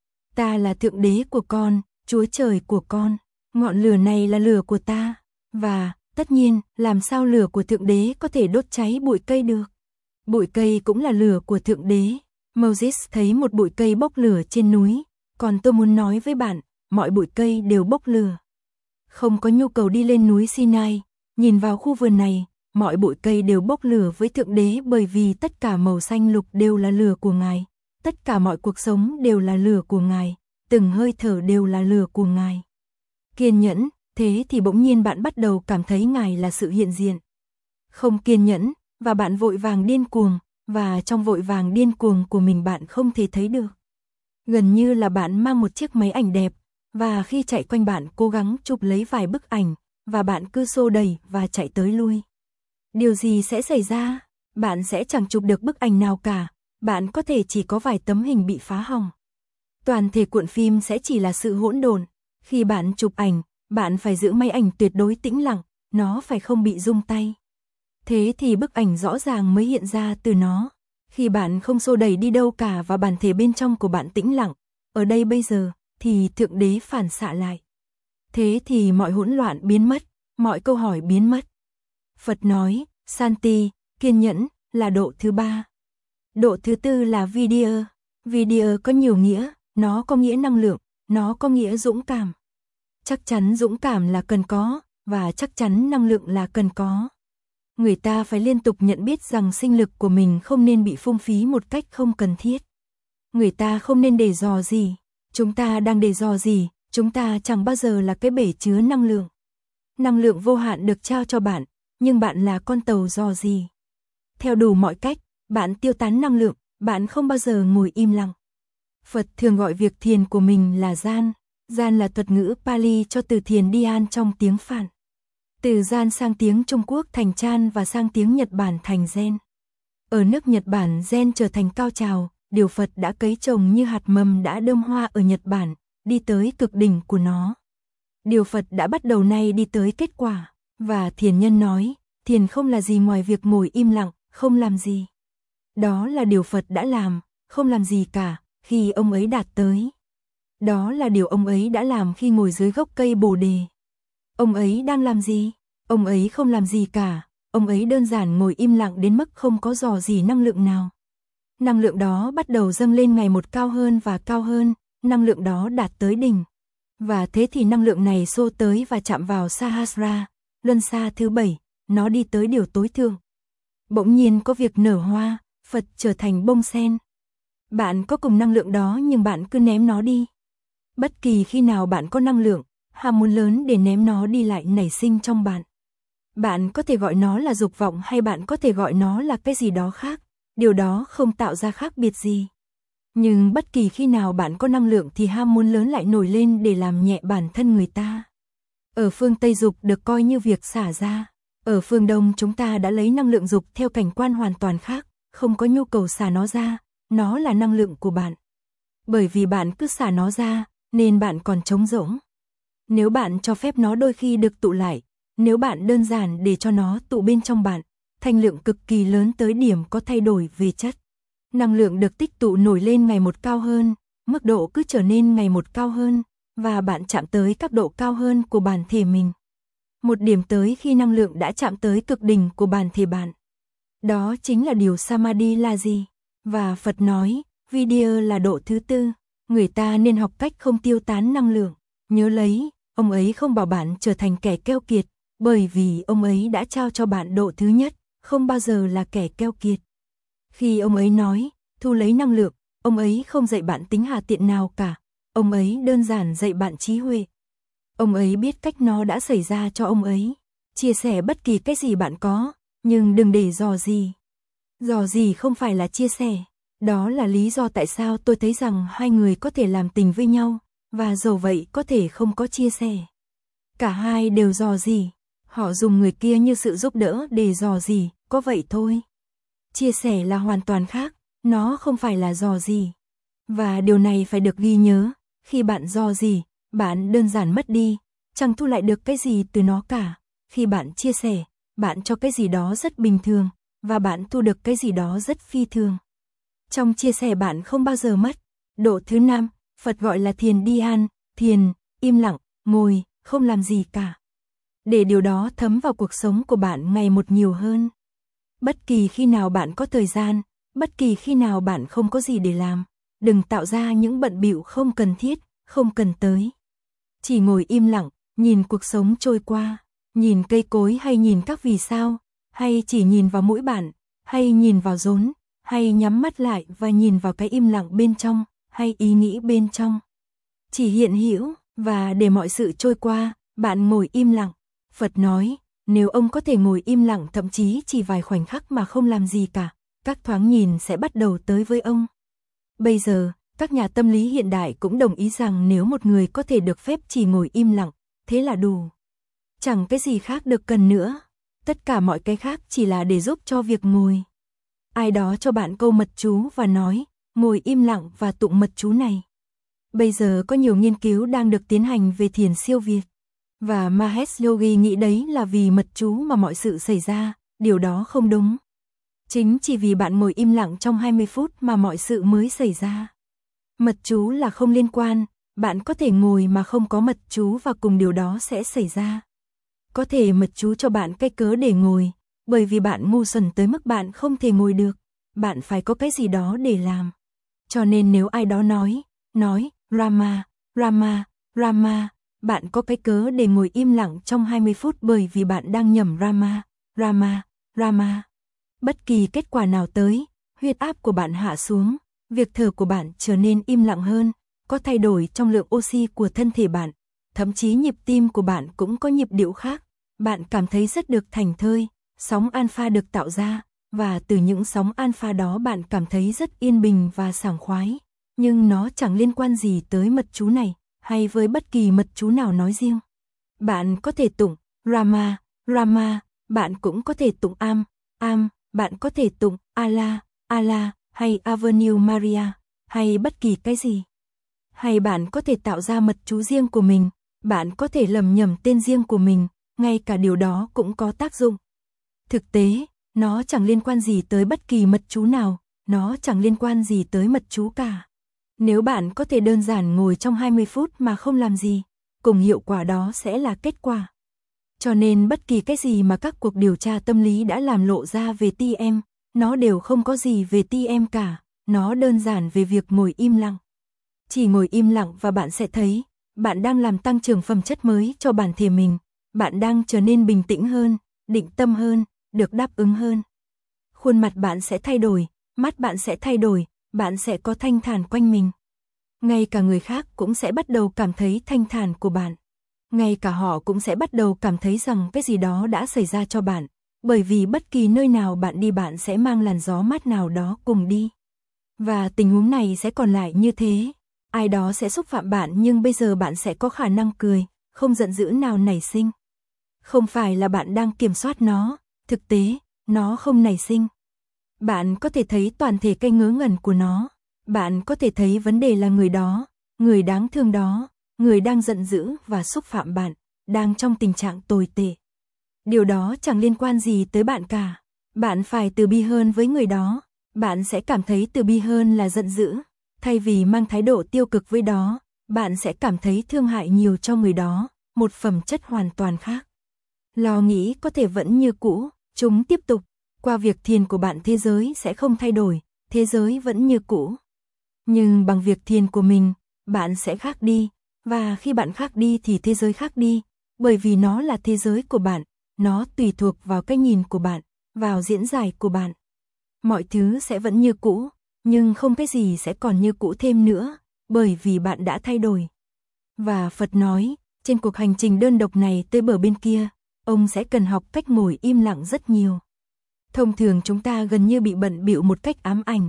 Ta là thượng đế của con, Chúa trời của con. Ngọn lửa này là lửa của ta. Và, tất nhiên, làm sao lửa của thượng đế có thể đốt cháy bụi cây được? Bụi cây cũng là lửa của thượng đế. Moses thấy một bụi cây bốc lửa trên núi. Còn tôi muốn nói với bạn, mọi bụi cây đều bốc lửa. Không có nhu cầu đi lên núi Sinai. Nhìn vào khu vườn này, mọi bụi cây đều bốc lửa với thượng đế bởi vì tất cả màu xanh lục đều là lửa của Ngài. Tất cả mọi cuộc sống đều là lửa của Ngài. Từng hơi thở đều là lửa của Ngài. Kiên nhẫn, thế thì bỗng nhiên bạn bắt đầu cảm thấy Ngài là sự hiện diện. Không kiên nhẫn, và bạn vội vàng điên cuồng, và trong vội vàng điên cuồng của mình bạn không thể thấy được. Gần như là bạn mang một chiếc máy ảnh đẹp, và khi chạy quanh bạn cố gắng chụp lấy vài bức ảnh, và bạn cứ xô đẩy và chạy tới lui. Điều gì sẽ xảy ra? Bạn sẽ chẳng chụp được bức ảnh nào cả, bạn có thể chỉ có vài tấm hình bị phá hỏng. Toàn thể cuộn phim sẽ chỉ là sự hỗn độn. Khi bạn chụp ảnh, bạn phải giữ máy ảnh tuyệt đối tĩnh lặng, nó phải không bị rung tay. Thế thì bức ảnh rõ ràng mới hiện ra từ nó. Khi bạn không xô đẩy đi đâu cả và bản thể bên trong của bạn tĩnh lặng, ở đây bây giờ, thì thượng đế phản xạ lại. Thế thì mọi hỗn loạn biến mất, mọi câu hỏi biến mất. Phật nói, Santi, kiên nhẫn, là độ thứ ba. Độ thứ tư là Vidya. Vidya có nhiều nghĩa, nó có nghĩa năng lượng, nó có nghĩa dũng cảm. Chắc chắn dũng cảm là cần có, và chắc chắn năng lượng là cần có. Người ta phải liên tục nhận biết rằng sinh lực của mình không nên bị phung phí một cách không cần thiết. Người ta không nên để dò gì. Chúng ta đang để dò gì, chúng ta chẳng bao giờ là cái bể chứa năng lượng. Năng lượng vô hạn được trao cho bạn, nhưng bạn là con tàu dò gì. Theo đủ mọi cách, bạn tiêu tán năng lượng, bạn không bao giờ ngồi im lặng. Phật thường gọi việc thiền của mình là gian. Gian là thuật ngữ Pali cho từ thiền Dhyan trong tiếng Phạn. Từ gian sang tiếng Trung Quốc thành chan và sang tiếng Nhật Bản thành gen. Ở nước Nhật Bản gen trở thành cao trào, điều Phật đã cấy trồng như hạt mầm đã đơm hoa ở Nhật Bản, đi tới cực đỉnh của nó. Điều Phật đã bắt đầu nay đi tới kết quả, và thiền nhân nói, thiền không là gì ngoài việc ngồi im lặng, không làm gì. Đó là điều Phật đã làm, không làm gì cả, khi ông ấy đạt tới. Đó là điều ông ấy đã làm khi ngồi dưới gốc cây Bồ Đề. Ông ấy đang làm gì? Ông ấy không làm gì cả, ông ấy đơn giản ngồi im lặng đến mức không có dò gì năng lượng nào. Năng lượng đó bắt đầu dâng lên ngày một cao hơn và cao hơn, năng lượng đó đạt tới đỉnh. Và thế thì năng lượng này xô tới và chạm vào Sahasra, luân xa thứ bảy, nó đi tới điều tối thượng. Bỗng nhiên có việc nở hoa, Phật trở thành bông sen. Bạn có cùng năng lượng đó nhưng bạn cứ ném nó đi. Bất kỳ khi nào bạn có năng lượng, ham muốn lớn để ném nó đi lại nảy sinh trong bạn. Bạn có thể gọi nó là dục vọng hay bạn có thể gọi nó là cái gì đó khác, điều đó không tạo ra khác biệt gì. Nhưng bất kỳ khi nào bạn có năng lượng thì ham muốn lớn lại nổi lên để làm nhẹ bản thân người ta. Ở phương Tây dục được coi như việc xả ra. Ở phương Đông chúng ta đã lấy năng lượng dục theo cảnh quan hoàn toàn khác, không có nhu cầu xả nó ra, nó là năng lượng của bạn. Bởi vì bạn cứ xả nó ra, nên bạn còn trống rỗng. Nếu bạn cho phép nó đôi khi được tụ lại, nếu bạn đơn giản để cho nó tụ bên trong bạn, thanh lượng cực kỳ lớn tới điểm có thay đổi về chất. Năng lượng được tích tụ nổi lên ngày một cao hơn, mức độ cứ trở nên ngày một cao hơn, và bạn chạm tới các độ cao hơn của bản thể mình. Một điểm tới khi năng lượng đã chạm tới cực đỉnh của bản thể bạn. Đó chính là điều Samadhi là gì? Và Phật nói, Vidya là độ thứ tư, người ta nên học cách không tiêu tán năng lượng. Nhớ lấy, ông ấy không bảo bạn trở thành kẻ keo kiệt, bởi vì ông ấy đã trao cho bạn độ thứ nhất, không bao giờ là kẻ keo kiệt. Khi ông ấy nói, thu lấy năng lượng, ông ấy không dạy bạn tính hà tiện nào cả, ông ấy đơn giản dạy bạn trí huệ. Ông ấy biết cách nó đã xảy ra cho ông ấy. Chia sẻ bất kỳ cái gì bạn có, nhưng đừng để dò gì. Dò gì không phải là chia sẻ. Đó là lý do tại sao tôi thấy rằng hai người có thể làm tình với nhau, và dầu vậy có thể không có chia sẻ. Cả hai đều dò gì. Họ dùng người kia như sự giúp đỡ để dò gì, có vậy thôi. Chia sẻ là hoàn toàn khác, nó không phải là dò gì. Và điều này phải được ghi nhớ, khi bạn dò gì, bạn đơn giản mất đi, chẳng thu lại được cái gì từ nó cả. Khi bạn chia sẻ, bạn cho cái gì đó rất bình thường, và bạn thu được cái gì đó rất phi thường. Trong chia sẻ bạn không bao giờ mất. Độ thứ năm, Phật gọi là thiền Dhyan, thiền, im lặng, ngồi, không làm gì cả. Để điều đó thấm vào cuộc sống của bạn ngày một nhiều hơn. Bất kỳ khi nào bạn có thời gian, bất kỳ khi nào bạn không có gì để làm, đừng tạo ra những bận bịu không cần thiết, không cần tới. Chỉ ngồi im lặng, nhìn cuộc sống trôi qua, nhìn cây cối hay nhìn các vì sao, hay chỉ nhìn vào mũi bạn, hay nhìn vào rốn, hay nhắm mắt lại và nhìn vào cái im lặng bên trong, hay ý nghĩ bên trong. Chỉ hiện hữu, và để mọi sự trôi qua, bạn ngồi im lặng. Phật nói, nếu ông có thể ngồi im lặng thậm chí chỉ vài khoảnh khắc mà không làm gì cả, các thoáng nhìn sẽ bắt đầu tới với ông. Bây giờ, các nhà tâm lý hiện đại cũng đồng ý rằng nếu một người có thể được phép chỉ ngồi im lặng, thế là đủ. Chẳng cái gì khác được cần nữa. Tất cả mọi cái khác chỉ là để giúp cho việc ngồi. Ai đó cho bạn câu mật chú và nói, ngồi im lặng và tụng mật chú này. Bây giờ có nhiều nghiên cứu đang được tiến hành về thiền siêu việt. Và Mahesh Yogi nghĩ đấy là vì mật chú mà mọi sự xảy ra, điều đó không đúng. Chính chỉ vì bạn ngồi im lặng trong hai mươi phút mà mọi sự mới xảy ra. Mật chú là không liên quan, bạn có thể ngồi mà không có mật chú và cùng điều đó sẽ xảy ra. Có thể mật chú cho bạn cái cớ để ngồi, bởi vì bạn ngu xuẩn tới mức bạn không thể ngồi được, bạn phải có cái gì đó để làm. Cho nên nếu ai đó nói, nói, Rama, Rama, Rama, bạn có cái cớ để ngồi im lặng trong hai mươi phút bởi vì bạn đang nhẩm Rama, Rama, Rama. Bất kỳ kết quả nào tới, huyết áp của bạn hạ xuống, Việc thở của bạn trở nên im lặng hơn, có thay đổi trong lượng oxy của thân thể bạn, thậm chí nhịp tim của bạn cũng có nhịp điệu khác. Bạn cảm thấy rất được thảnh thơi, sóng alpha được tạo ra, và từ những sóng alpha đó bạn cảm thấy rất yên bình và sảng khoái. Nhưng nó chẳng liên quan gì tới mật chú này, hay với bất kỳ mật chú nào nói riêng. Bạn có thể tụng Rama, Rama, bạn cũng có thể tụng Am, Am, bạn có thể tụng Allah, Allah, hay Avenue Maria, hay bất kỳ cái gì. Hay bạn có thể tạo ra mật chú riêng của mình, bạn có thể lầm nhầm tên riêng của mình, ngay cả điều đó cũng có tác dụng. Thực tế, nó chẳng liên quan gì tới bất kỳ mật chú nào, nó chẳng liên quan gì tới mật chú cả. Nếu bạn có thể đơn giản ngồi trong hai mươi phút mà không làm gì, cùng hiệu quả đó sẽ là kết quả. Cho nên bất kỳ cái gì mà các cuộc điều tra tâm lý đã làm lộ ra về tê em, nó đều không có gì về tê em cả, nó đơn giản về việc ngồi im lặng. Chỉ ngồi im lặng và bạn sẽ thấy, bạn đang làm tăng trưởng phẩm chất mới cho bản thể mình, bạn đang trở nên bình tĩnh hơn, định tâm hơn, được đáp ứng hơn. Khuôn mặt bạn sẽ thay đổi, mắt bạn sẽ thay đổi, bạn sẽ có thanh thản quanh mình. Ngay cả người khác cũng sẽ bắt đầu cảm thấy thanh thản của bạn. Ngay cả họ cũng sẽ bắt đầu cảm thấy rằng cái gì đó đã xảy ra cho bạn, bởi vì bất kỳ nơi nào bạn đi bạn sẽ mang làn gió mát nào đó cùng đi. Và tình huống này sẽ còn lại như thế. Ai đó sẽ xúc phạm bạn nhưng bây giờ bạn sẽ có khả năng cười, không giận dữ nào nảy sinh. Không phải là bạn đang kiểm soát nó, thực tế, nó không nảy sinh. Bạn có thể thấy toàn thể cái ngớ ngẩn của nó. Bạn có thể thấy vấn đề là người đó, người đáng thương đó, người đang giận dữ và xúc phạm bạn, đang trong tình trạng tồi tệ. Điều đó chẳng liên quan gì tới bạn cả. Bạn phải từ bi hơn với người đó. Bạn sẽ cảm thấy từ bi hơn là giận dữ. Thay vì mang thái độ tiêu cực với đó, bạn sẽ cảm thấy thương hại nhiều cho người đó, một phẩm chất hoàn toàn khác. Lo nghĩ có thể vẫn như cũ, chúng tiếp tục. Qua việc thiền của bạn thế giới sẽ không thay đổi, thế giới vẫn như cũ. Nhưng bằng việc thiền của mình, bạn sẽ khác đi, và khi bạn khác đi thì thế giới khác đi, bởi vì nó là thế giới của bạn, nó tùy thuộc vào cái nhìn của bạn, vào diễn giải của bạn. Mọi thứ sẽ vẫn như cũ, nhưng không cái gì sẽ còn như cũ thêm nữa, bởi vì bạn đã thay đổi. Và Phật nói, trên cuộc hành trình đơn độc này tới bờ bên kia, ông sẽ cần học cách ngồi im lặng rất nhiều. Thông thường chúng ta gần như bị bận bịu một cách ám ảnh.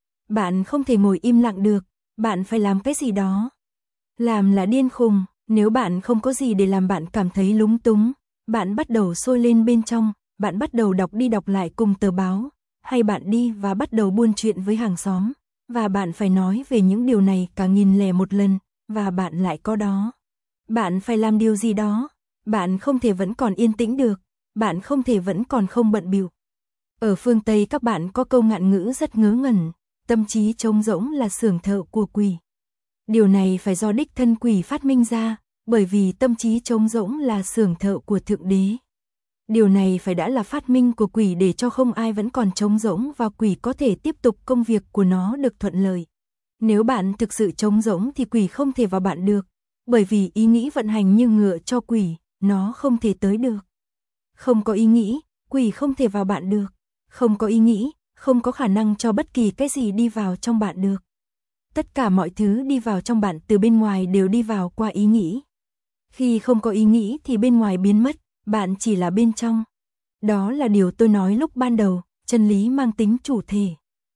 Bạn không thể ngồi im lặng được, bạn phải làm cái gì đó. Làm là điên khùng, nếu bạn không có gì để làm bạn cảm thấy lúng túng, bạn bắt đầu sôi lên bên trong, bạn bắt đầu đọc đi đọc lại cùng tờ báo, hay bạn đi và bắt đầu buôn chuyện với hàng xóm, và bạn phải nói về những điều này cả nghìn lẻ một lần, và bạn lại có đó. Bạn phải làm điều gì đó, bạn không thể vẫn còn yên tĩnh được, bạn không thể vẫn còn không bận bịu. Ở phương Tây các bạn có câu ngạn ngữ rất ngớ ngẩn, tâm trí trống rỗng là xưởng thợ của quỷ. Điều này phải do đích thân quỷ phát minh ra, bởi vì tâm trí trống rỗng là xưởng thợ của Thượng Đế. Điều này phải đã là phát minh của quỷ để cho không ai vẫn còn trống rỗng và quỷ có thể tiếp tục công việc của nó được thuận lợi. Nếu bạn thực sự trống rỗng thì quỷ không thể vào bạn được, bởi vì ý nghĩ vận hành như ngựa cho quỷ, nó không thể tới được. Không có ý nghĩ, quỷ không thể vào bạn được. Không có ý nghĩ, không có khả năng cho bất kỳ cái gì đi vào trong bạn được. Tất cả mọi thứ đi vào trong bạn từ bên ngoài đều đi vào qua ý nghĩ. Khi không có ý nghĩ thì bên ngoài biến mất, bạn chỉ là bên trong. Đó là điều tôi nói lúc ban đầu, chân lý mang tính chủ thể.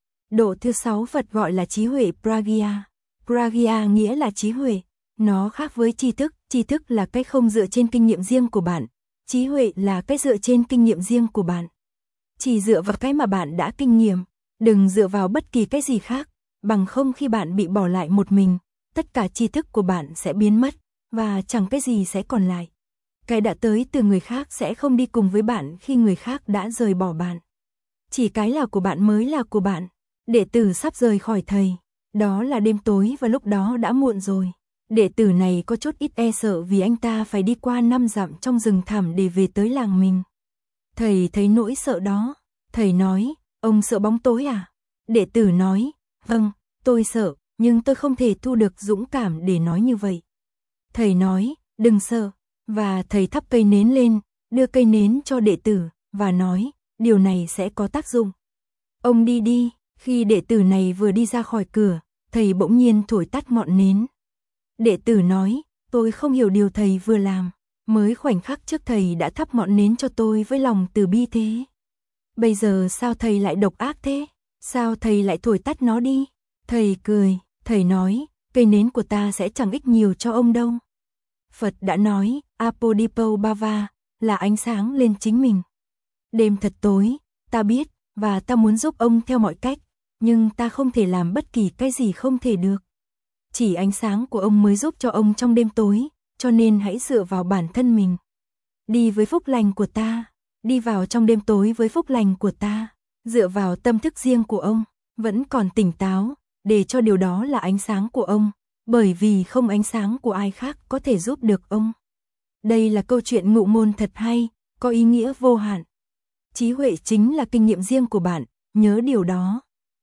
Độ thứ sáu Phật gọi là trí huệ Pragya. Pragya nghĩa là trí huệ. Nó khác với tri thức, tri thức là cái không dựa trên kinh nghiệm riêng của bạn. Trí huệ là cái dựa trên kinh nghiệm riêng của bạn. Chỉ dựa vào cái mà bạn đã kinh nghiệm, đừng dựa vào bất kỳ cái gì khác, bằng không khi bạn bị bỏ lại một mình, tất cả tri thức của bạn sẽ biến mất, và chẳng cái gì sẽ còn lại. Cái đã tới từ người khác sẽ không đi cùng với bạn khi người khác đã rời bỏ bạn. Chỉ cái là của bạn mới là của bạn. Đệ tử sắp rời khỏi thầy, đó là đêm tối và lúc đó đã muộn rồi. Đệ tử này có chút ít e sợ vì anh ta phải đi qua năm dặm trong rừng thẳm để về tới làng mình. Thầy thấy nỗi sợ đó. Thầy nói, ông sợ bóng tối à? Đệ tử nói, vâng, tôi sợ, nhưng tôi không thể thu được dũng cảm để nói như vậy. Thầy nói, đừng sợ, và thầy thắp cây nến lên, đưa cây nến cho đệ tử, và nói, điều này sẽ có tác dụng. Ông đi đi, Khi đệ tử này vừa đi ra khỏi cửa, thầy bỗng nhiên thổi tắt ngọn nến. Đệ tử nói, tôi không hiểu điều thầy vừa làm. Mới khoảnh khắc trước thầy đã thắp ngọn nến cho tôi với lòng từ bi thế. Bây giờ sao thầy lại độc ác thế? Sao thầy lại thổi tắt nó đi? Thầy cười, thầy nói, cây nến của ta sẽ chẳng ích nhiều cho ông đâu. Phật đã nói, Apodipo Bhava, là ánh sáng lên chính mình. Đêm thật tối, ta biết, và ta muốn giúp ông theo mọi cách, nhưng ta không thể làm bất kỳ cái gì không thể được. Chỉ ánh sáng của ông mới giúp cho ông trong đêm tối, cho nên hãy dựa vào bản thân mình. Đi với phúc lành của ta, đi vào trong đêm tối với phúc lành của ta, dựa vào tâm thức riêng của ông, vẫn còn tỉnh táo, để cho điều đó là ánh sáng của ông, bởi vì không ánh sáng của ai khác có thể giúp được ông. Đây là câu chuyện ngụ ngôn thật hay, có ý nghĩa vô hạn. Trí huệ chính là kinh nghiệm riêng của bạn, nhớ điều đó.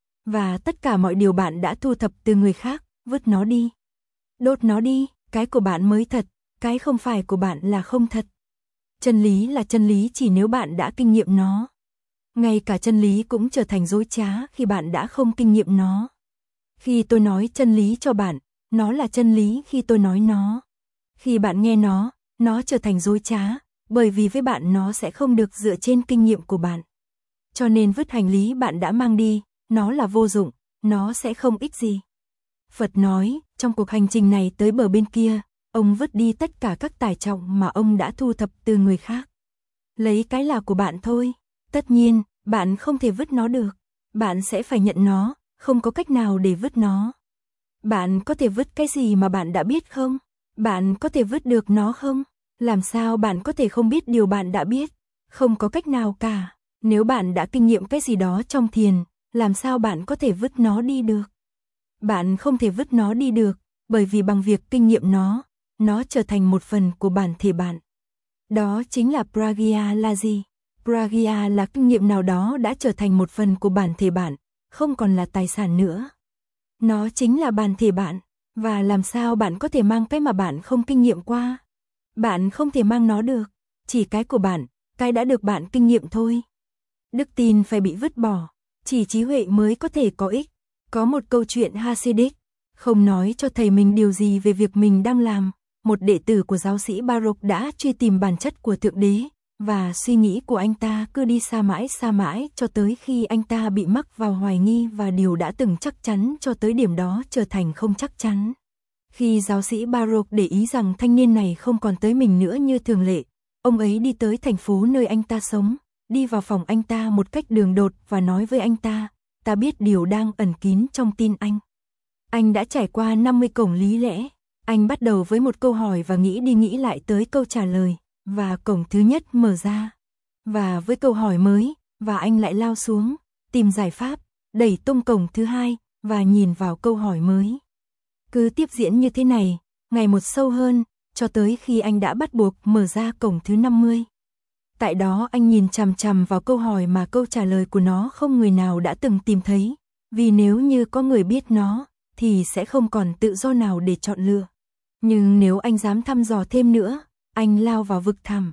Và tất cả mọi điều bạn đã thu thập từ người khác, vứt nó đi. Đốt nó đi, cái của bạn mới thật, cái không phải của bạn là không thật. Chân lý là chân lý chỉ nếu bạn đã kinh nghiệm nó. Ngay cả chân lý cũng trở thành dối trá khi bạn đã không kinh nghiệm nó. Khi tôi nói chân lý cho bạn, nó là chân lý khi tôi nói nó. Khi bạn nghe nó, nó trở thành dối trá, bởi vì với bạn nó sẽ không được dựa trên kinh nghiệm của bạn. Cho nên vứt hành lý bạn đã mang đi, nó là vô dụng, nó sẽ không ích gì. Phật nói, trong cuộc hành trình này tới bờ bên kia, ông vứt đi tất cả các tải trọng mà ông đã thu thập từ người khác. Lấy cái là của bạn thôi. Tất nhiên, bạn không thể vứt nó được. Bạn sẽ phải nhận nó, không có cách nào để vứt nó. Bạn có thể vứt cái gì mà bạn đã biết không? Bạn có thể vứt được nó không? Làm sao bạn có thể không biết điều bạn đã biết? Không có cách nào cả. Nếu bạn đã kinh nghiệm cái gì đó trong thiền, làm sao bạn có thể vứt nó đi được? Bạn không thể vứt nó đi được, bởi vì bằng việc kinh nghiệm nó, nó trở thành một phần của bản thể bạn. Đó chính là Pragya là gì? Pragya là kinh nghiệm nào đó đã trở thành một phần của bản thể bạn, không còn là tài sản nữa. Nó chính là bản thể bạn, và làm sao bạn có thể mang cái mà bạn không kinh nghiệm qua? Bạn không thể mang nó được, chỉ cái của bạn, cái đã được bạn kinh nghiệm thôi. Đức tin phải bị vứt bỏ, chỉ trí huệ mới có thể có ích. Có một câu chuyện Hasidic, không nói cho thầy mình điều gì về việc mình đang làm, một đệ tử của giáo sĩ Baruch đã truy tìm bản chất của Thượng Đế, và suy nghĩ của anh ta cứ đi xa mãi xa mãi cho tới khi anh ta bị mắc vào hoài nghi và điều đã từng chắc chắn cho tới điểm đó trở thành không chắc chắn. Khi giáo sĩ Baruch để ý rằng thanh niên này không còn tới mình nữa như thường lệ, ông ấy đi tới thành phố nơi anh ta sống, đi vào phòng anh ta một cách đường đột và nói với anh ta, ta biết điều đang ẩn kín trong tin anh. Anh đã trải qua năm mươi cổng lý lẽ, anh bắt đầu với một câu hỏi và nghĩ đi nghĩ lại tới câu trả lời, và cổng thứ nhất mở ra. Và với câu hỏi mới, và anh lại lao xuống, tìm giải pháp, đẩy tung cổng thứ hai, và nhìn vào câu hỏi mới. Cứ tiếp diễn như thế này, ngày một sâu hơn, cho tới khi anh đã bắt buộc mở ra cổng thứ năm mươi. Tại đó anh nhìn chằm chằm vào câu hỏi mà câu trả lời của nó không người nào đã từng tìm thấy, vì nếu như có người biết nó, thì sẽ không còn tự do nào để chọn lựa. Nhưng nếu anh dám thăm dò thêm nữa, anh lao vào vực thẳm.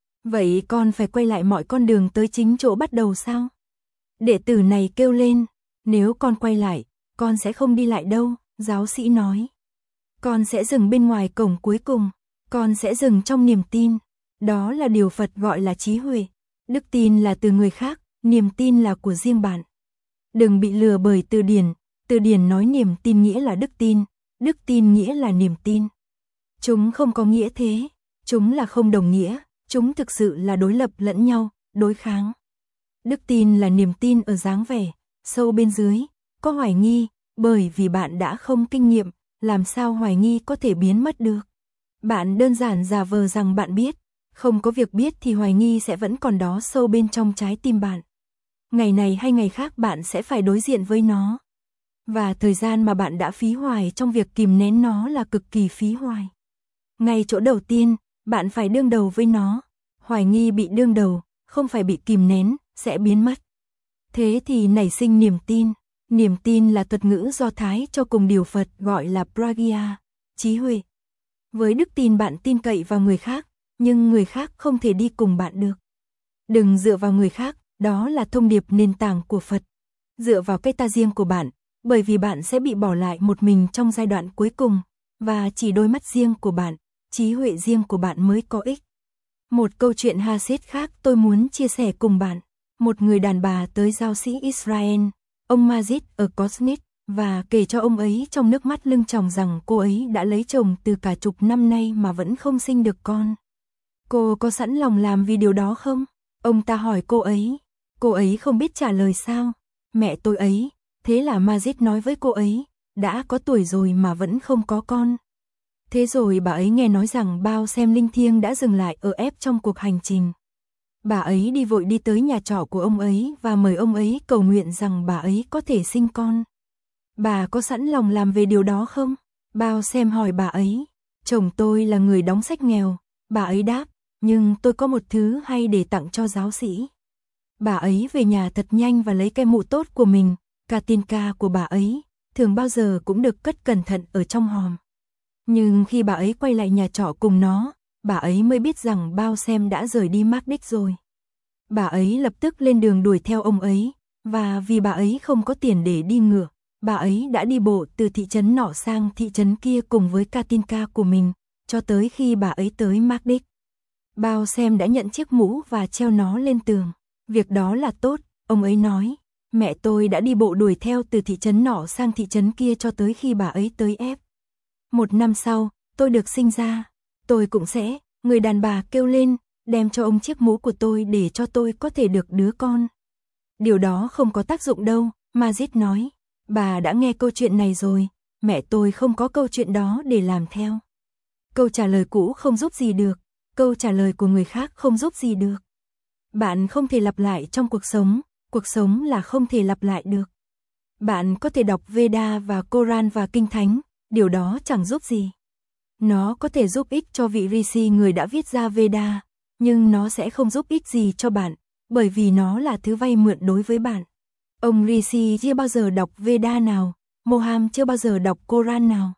Vậy con phải quay lại mọi con đường tới chính chỗ bắt đầu sao? Đệ tử này kêu lên, nếu con quay lại, con sẽ không đi lại đâu, giáo sĩ nói. Con sẽ dừng bên ngoài cổng cuối cùng, con sẽ dừng trong niềm tin. Đó là điều Phật gọi là trí huệ. Đức tin là từ người khác, niềm tin là của riêng bạn. Đừng bị lừa bởi từ điển, từ điển nói niềm tin nghĩa là đức tin, đức tin nghĩa là niềm tin. Chúng không có nghĩa thế, chúng là không đồng nghĩa, chúng thực sự là đối lập lẫn nhau, đối kháng. Đức tin là niềm tin ở dáng vẻ, sâu bên dưới, có hoài nghi, bởi vì bạn đã không kinh nghiệm, làm sao hoài nghi có thể biến mất được. Bạn đơn giản giả vờ rằng bạn biết, không có việc biết thì hoài nghi sẽ vẫn còn đó sâu bên trong trái tim bạn. Ngày này hay ngày khác bạn sẽ phải đối diện với nó. Và thời gian mà bạn đã phí hoài trong việc kìm nén nó là cực kỳ phí hoài. Ngay chỗ đầu tiên, bạn phải đương đầu với nó. Hoài nghi bị đương đầu, không phải bị kìm nén, sẽ biến mất. Thế thì nảy sinh niềm tin. Niềm tin là thuật ngữ Do Thái cho cùng điều Phật gọi là Pragya, trí huệ. Với đức tin bạn tin cậy vào người khác, nhưng người khác không thể đi cùng bạn được. Đừng dựa vào người khác, đó là thông điệp nền tảng của Phật. dựa vào cái ta riêng của bạn, bởi vì bạn sẽ bị bỏ lại một mình trong giai đoạn cuối cùng, và chỉ đôi mắt riêng của bạn, trí huệ riêng của bạn mới có ích. Một câu chuyện Hasid khác tôi muốn chia sẻ cùng bạn. Một người đàn bà tới giáo sĩ Israel, ông Majid ở Kosnit, và kể cho ông ấy trong nước mắt lưng tròng rằng cô ấy đã lấy chồng từ cả chục năm nay mà vẫn không sinh được con. Cô có sẵn lòng làm vì điều đó không? Ông ta hỏi cô ấy. Cô ấy không biết trả lời sao. Mẹ tôi ấy. Thế là Majid nói với cô ấy, đã có tuổi rồi mà vẫn không có con. Thế rồi bà ấy nghe nói rằng bao xem linh thiêng đã dừng lại ở ép trong cuộc hành trình. Bà ấy đi vội đi tới nhà trọ của ông ấy và mời ông ấy cầu nguyện rằng bà ấy có thể sinh con. Bà có sẵn lòng làm về điều đó không? Bao xem hỏi bà ấy. Chồng tôi là người đóng sách nghèo. Bà ấy đáp, nhưng tôi có một thứ hay để tặng cho giáo sĩ. Bà ấy về nhà thật nhanh và lấy cây mụ tốt của mình, Katinka của bà ấy, thường bao giờ cũng được cất cẩn thận ở trong hòm. Nhưng khi bà ấy quay lại nhà trọ cùng nó, bà ấy mới biết rằng bao xem đã rời đi Mardik rồi. Bà ấy lập tức lên đường đuổi theo ông ấy, và vì bà ấy không có tiền để đi ngựa, bà ấy đã đi bộ từ thị trấn nọ sang thị trấn kia cùng với Katinka của mình, cho tới khi bà ấy tới Mardik. Bao xem đã nhận chiếc mũ và treo nó lên tường. Việc đó là tốt, ông ấy nói. Mẹ tôi đã đi bộ đuổi theo từ thị trấn nọ sang thị trấn kia cho tới khi bà ấy tới ép. Một năm sau, tôi được sinh ra. Tôi cũng sẽ, người đàn bà kêu lên, đem cho ông chiếc mũ của tôi để cho tôi có thể được đứa con. Điều đó không có tác dụng đâu, Majid nói. Bà đã nghe câu chuyện này rồi, mẹ tôi không có câu chuyện đó để làm theo. Câu trả lời cũ không giúp gì được, câu trả lời của người khác không giúp gì được. Bạn không thể lặp lại trong cuộc sống, cuộc sống là không thể lặp lại được. Bạn có thể đọc Veda và Koran và Kinh Thánh, điều đó chẳng giúp gì. Nó có thể giúp ích cho vị Rishi người đã viết ra Veda, nhưng nó sẽ không giúp ích gì cho bạn, bởi vì nó là thứ vay mượn đối với bạn. Ông Rishi chưa bao giờ đọc Veda nào, Moham chưa bao giờ đọc Koran nào.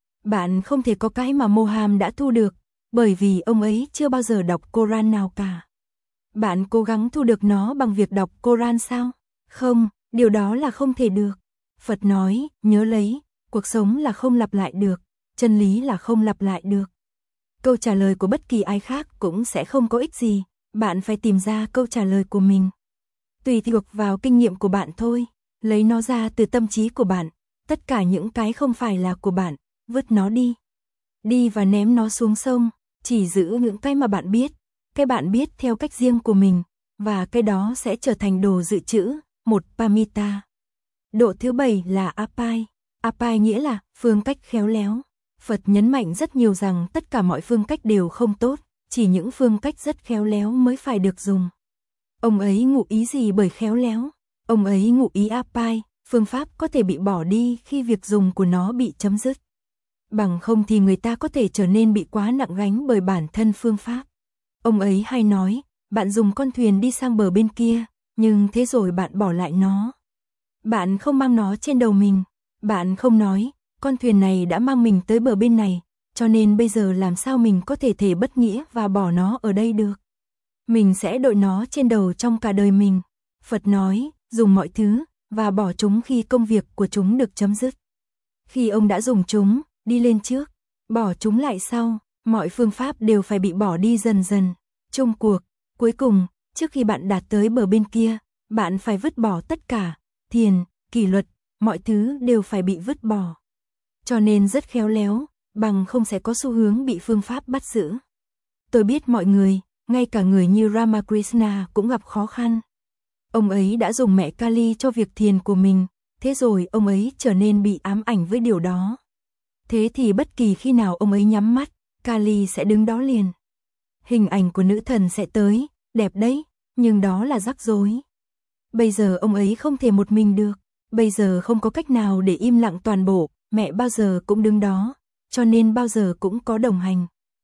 Bạn không thể có cái mà Moham đã thu được, bởi vì ông ấy chưa bao giờ đọc Koran nào cả. Bạn cố gắng thu được nó bằng việc đọc Koran sao? Không, điều đó là không thể được. Phật nói, nhớ lấy, cuộc sống là không lặp lại được, chân lý là không lặp lại được. Câu trả lời của bất kỳ ai khác cũng sẽ không có ích gì, bạn phải tìm ra câu trả lời của mình. Tùy thuộc vào kinh nghiệm của bạn thôi, lấy nó ra từ tâm trí của bạn, tất cả những cái không phải là của bạn, vứt nó đi. Đi và ném nó xuống sông, chỉ giữ những cái mà bạn biết, cái bạn biết theo cách riêng của mình, và cái đó sẽ trở thành đồ dự trữ, một Pamita. Độ thứ bảy là Apai. Apai nghĩa là phương cách khéo léo. Phật nhấn mạnh rất nhiều rằng tất cả mọi phương cách đều không tốt, chỉ những phương cách rất khéo léo mới phải được dùng. Ông ấy ngụ ý gì bởi khéo léo? Ông ấy ngụ ý Apai, phương pháp có thể bị bỏ đi khi việc dùng của nó bị chấm dứt. Bằng không thì người ta có thể trở nên bị quá nặng gánh bởi bản thân phương pháp. Ông ấy hay nói, bạn dùng con thuyền đi sang bờ bên kia, nhưng thế rồi bạn bỏ lại nó. Bạn không mang nó trên đầu mình. Bạn không nói, con thuyền này đã mang mình tới bờ bên này, cho nên bây giờ làm sao mình có thể thể bất nghĩa và bỏ nó ở đây được. Mình sẽ đội nó trên đầu trong cả đời mình. Phật nói, dùng mọi thứ, và bỏ chúng khi công việc của chúng được chấm dứt. Khi ông đã dùng chúng, đi lên trước, bỏ chúng lại sau, mọi phương pháp đều phải bị bỏ đi dần dần. Chung cuộc, cuối cùng, trước khi bạn đạt tới bờ bên kia, bạn phải vứt bỏ tất cả, thiền, kỷ luật, mọi thứ đều phải bị vứt bỏ. Cho nên rất khéo léo, bằng không sẽ có xu hướng bị phương pháp bắt giữ. Tôi biết mọi người, ngay cả người như Ramakrishna cũng gặp khó khăn. Ông ấy đã dùng mẹ Kali cho việc thiền của mình, thế rồi ông ấy trở nên bị ám ảnh với điều đó. Thế thì bất kỳ khi nào ông ấy nhắm mắt, Kali sẽ đứng đó liền. Hình ảnh của nữ thần sẽ tới, đẹp đấy, nhưng đó là rắc rối. Bây giờ ông ấy không thể một mình được, bây giờ không có cách nào để im lặng toàn bộ, mẹ bao giờ cũng đứng đó, cho nên bao giờ cũng có đồng hành.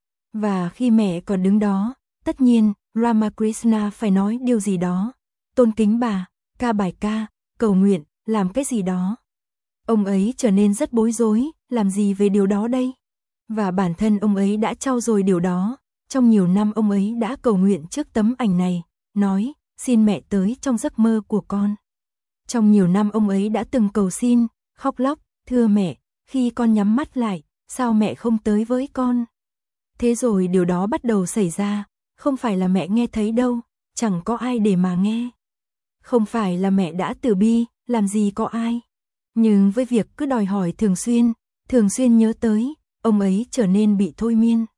Và khi mẹ còn đứng đó, tất nhiên, Ramakrishna phải nói điều gì đó, tôn kính bà, ca bài ca, cầu nguyện, làm cái gì đó. Ông ấy trở nên rất bối rối, làm gì về điều đó đây? Và bản thân ông ấy đã trau dồi điều đó, trong nhiều năm ông ấy đã cầu nguyện trước tấm ảnh này, nói, xin mẹ tới trong giấc mơ của con. Trong nhiều năm ông ấy đã từng cầu xin, khóc lóc, thưa mẹ, khi con nhắm mắt lại, sao mẹ không tới với con? Thế rồi điều đó bắt đầu xảy ra, không phải là mẹ nghe thấy đâu, chẳng có ai để mà nghe. Không phải là mẹ đã từ bi, làm gì có ai. Nhưng với việc cứ đòi hỏi thường xuyên, thường xuyên nhớ tới, ông ấy trở nên bị thôi miên.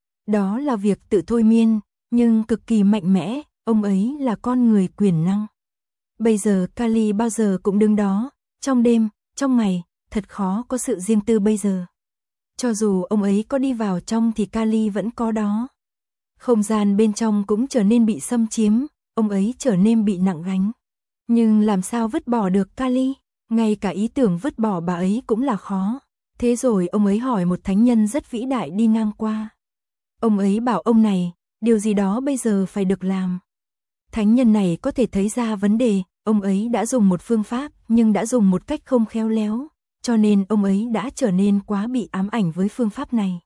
Đó là việc tự thôi miên, nhưng cực kỳ mạnh mẽ, ông ấy là con người quyền năng. Bây giờ Kali bao giờ cũng đứng đó, trong đêm, trong ngày, thật khó có sự riêng tư bây giờ. Cho dù ông ấy có đi vào trong thì Kali vẫn có đó. Không gian bên trong cũng trở nên bị xâm chiếm, ông ấy trở nên bị nặng gánh. Nhưng làm sao vứt bỏ được Kali? Ngay cả ý tưởng vứt bỏ bà ấy cũng là khó. Thế rồi ông ấy hỏi một thánh nhân rất vĩ đại đi ngang qua. Ông ấy bảo ông này, điều gì đó bây giờ phải được làm. Thánh nhân này có thể thấy ra vấn đề, ông ấy đã dùng một phương pháp nhưng đã dùng một cách không khéo léo, cho nên ông ấy đã trở nên quá bị ám ảnh với phương pháp này.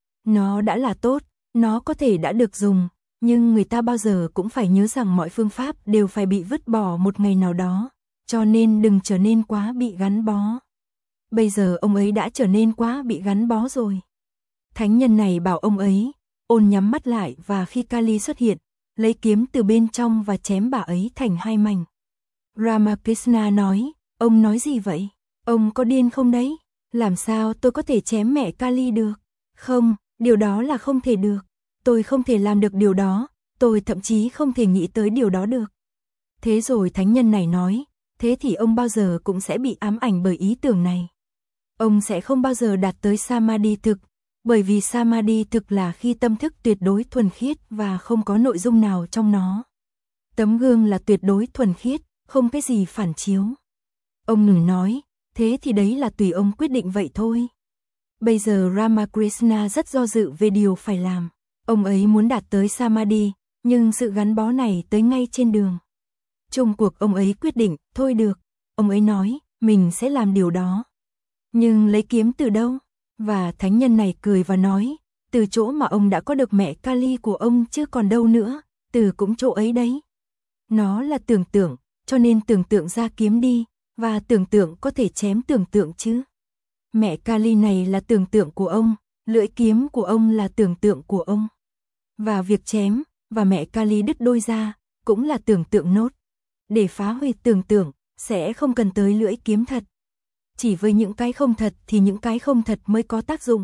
Nó đã là tốt, nó có thể đã được dùng, nhưng người ta bao giờ cũng phải nhớ rằng mọi phương pháp đều phải bị vứt bỏ một ngày nào đó, cho nên đừng trở nên quá bị gắn bó. Bây giờ ông ấy đã trở nên quá bị gắn bó rồi. Thánh nhân này bảo ông ấy, ôn nhắm mắt lại và khi Kali xuất hiện, lấy kiếm từ bên trong và chém bà ấy thành hai mảnh. Ramakrishna nói, ông nói gì vậy? Ông có điên không đấy? Làm sao tôi có thể chém mẹ Kali được? Không, điều đó là không thể được. Tôi không thể làm được điều đó, tôi thậm chí không thể nghĩ tới điều đó được. Thế rồi thánh nhân này nói, thế thì ông bao giờ cũng sẽ bị ám ảnh bởi ý tưởng này. Ông sẽ không bao giờ đạt tới Samadhi thực, bởi vì Samadhi thực là khi tâm thức tuyệt đối thuần khiết và không có nội dung nào trong nó. Tấm gương là tuyệt đối thuần khiết, không cái gì phản chiếu. Ông ngừng nói, thế thì đấy là tùy ông quyết định vậy thôi. Bây giờ Ramakrishna rất do dự về điều phải làm. Ông ấy muốn đạt tới Samadhi, nhưng sự gắn bó này tới ngay trên đường. Chung cuộc ông ấy quyết định, thôi được. Ông ấy nói, mình sẽ làm điều đó. Nhưng lấy kiếm từ đâu? Và thánh nhân này cười và nói, từ chỗ mà ông đã có được mẹ Kali của ông chứ còn đâu nữa, từ cũng chỗ ấy đấy. Nó là tưởng tượng, cho nên tưởng tượng ra kiếm đi, và tưởng tượng có thể chém tưởng tượng chứ. Mẹ Kali này là tưởng tượng của ông, lưỡi kiếm của ông là tưởng tượng của ông. Và việc chém, và mẹ Kali đứt đôi ra, cũng là tưởng tượng nốt. Để phá hủy tưởng tượng, sẽ không cần tới lưỡi kiếm thật. Chỉ với những cái không thật thì những cái không thật mới có tác dụng.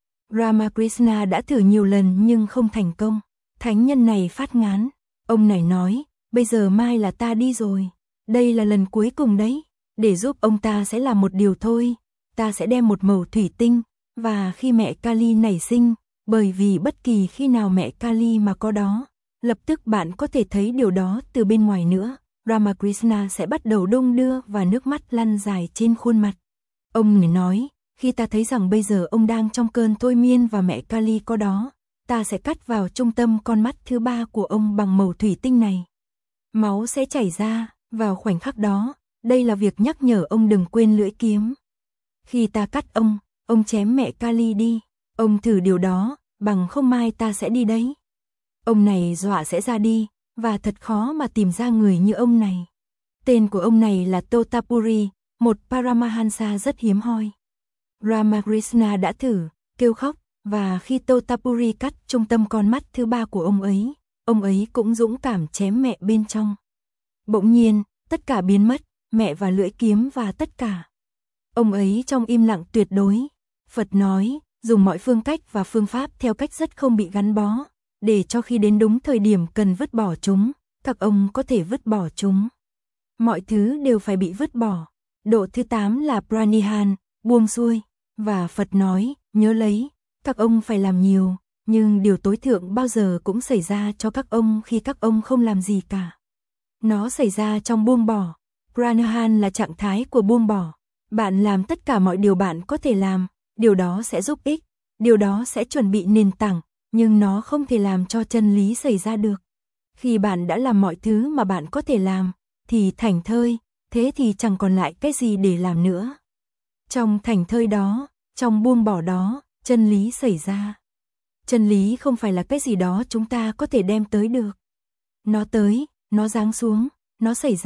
Ramakrishna đã thử nhiều lần nhưng không thành công. Thánh nhân này phát ngán. Ông này nói, bây giờ mai là ta đi rồi. Đây là lần cuối cùng đấy. Để giúp ông ta sẽ làm một điều thôi. Ta sẽ đem một mẩu thủy tinh. Và khi mẹ Kali nảy sinh, bởi vì bất kỳ khi nào mẹ Kali mà có đó, lập tức bạn có thể thấy điều đó từ bên ngoài nữa. Ramakrishna sẽ bắt đầu đung đưa và nước mắt lăn dài trên khuôn mặt. Ông người nói, khi ta thấy rằng bây giờ ông đang trong cơn thôi miên và mẹ Kali có đó, ta sẽ cắt vào trung tâm con mắt thứ ba của ông bằng mẩu thủy tinh này. Máu sẽ chảy ra, vào khoảnh khắc đó, đây là việc nhắc nhở ông đừng quên lưỡi kiếm. Khi ta cắt ông, ông chém mẹ Kali đi, ông thử điều đó, bằng không mai ta sẽ đi đấy. Ông này dọa sẽ ra đi, và thật khó mà tìm ra người như ông này. Tên của ông này là Totapuri, một Paramahansa rất hiếm hoi. Ramakrishna đã thử, kêu khóc, và khi Totapuri cắt trung tâm con mắt thứ ba của ông ấy, ông ấy cũng dũng cảm chém mẹ bên trong. Bỗng nhiên, tất cả biến mất, mẹ và lưỡi kiếm và tất cả. Ông ấy trong im lặng tuyệt đối. Phật nói, dùng mọi phương cách và phương pháp theo cách rất không bị gắn bó, để cho khi đến đúng thời điểm cần vứt bỏ chúng, các ông có thể vứt bỏ chúng. Mọi thứ đều phải bị vứt bỏ. Độ thứ tám là Pranihan, buông xuôi. Và Phật nói, nhớ lấy, các ông phải làm nhiều, nhưng điều tối thượng bao giờ cũng xảy ra cho các ông khi các ông không làm gì cả. Nó xảy ra trong buông bỏ. Pranihan là trạng thái của buông bỏ. Bạn làm tất cả mọi điều bạn có thể làm, điều đó sẽ giúp ích, điều đó sẽ chuẩn bị nền tảng, nhưng nó không thể làm cho chân lý xảy ra được. Khi bạn đã làm mọi thứ mà bạn có thể làm, thì thảnh thơi, thế thì chẳng còn lại cái gì để làm nữa. Trong thảnh thơi đó, trong buông bỏ đó, chân lý xảy ra. Chân lý không phải là cái gì đó chúng ta có thể đem tới được. Nó tới, nó giáng xuống, nó xảy ra,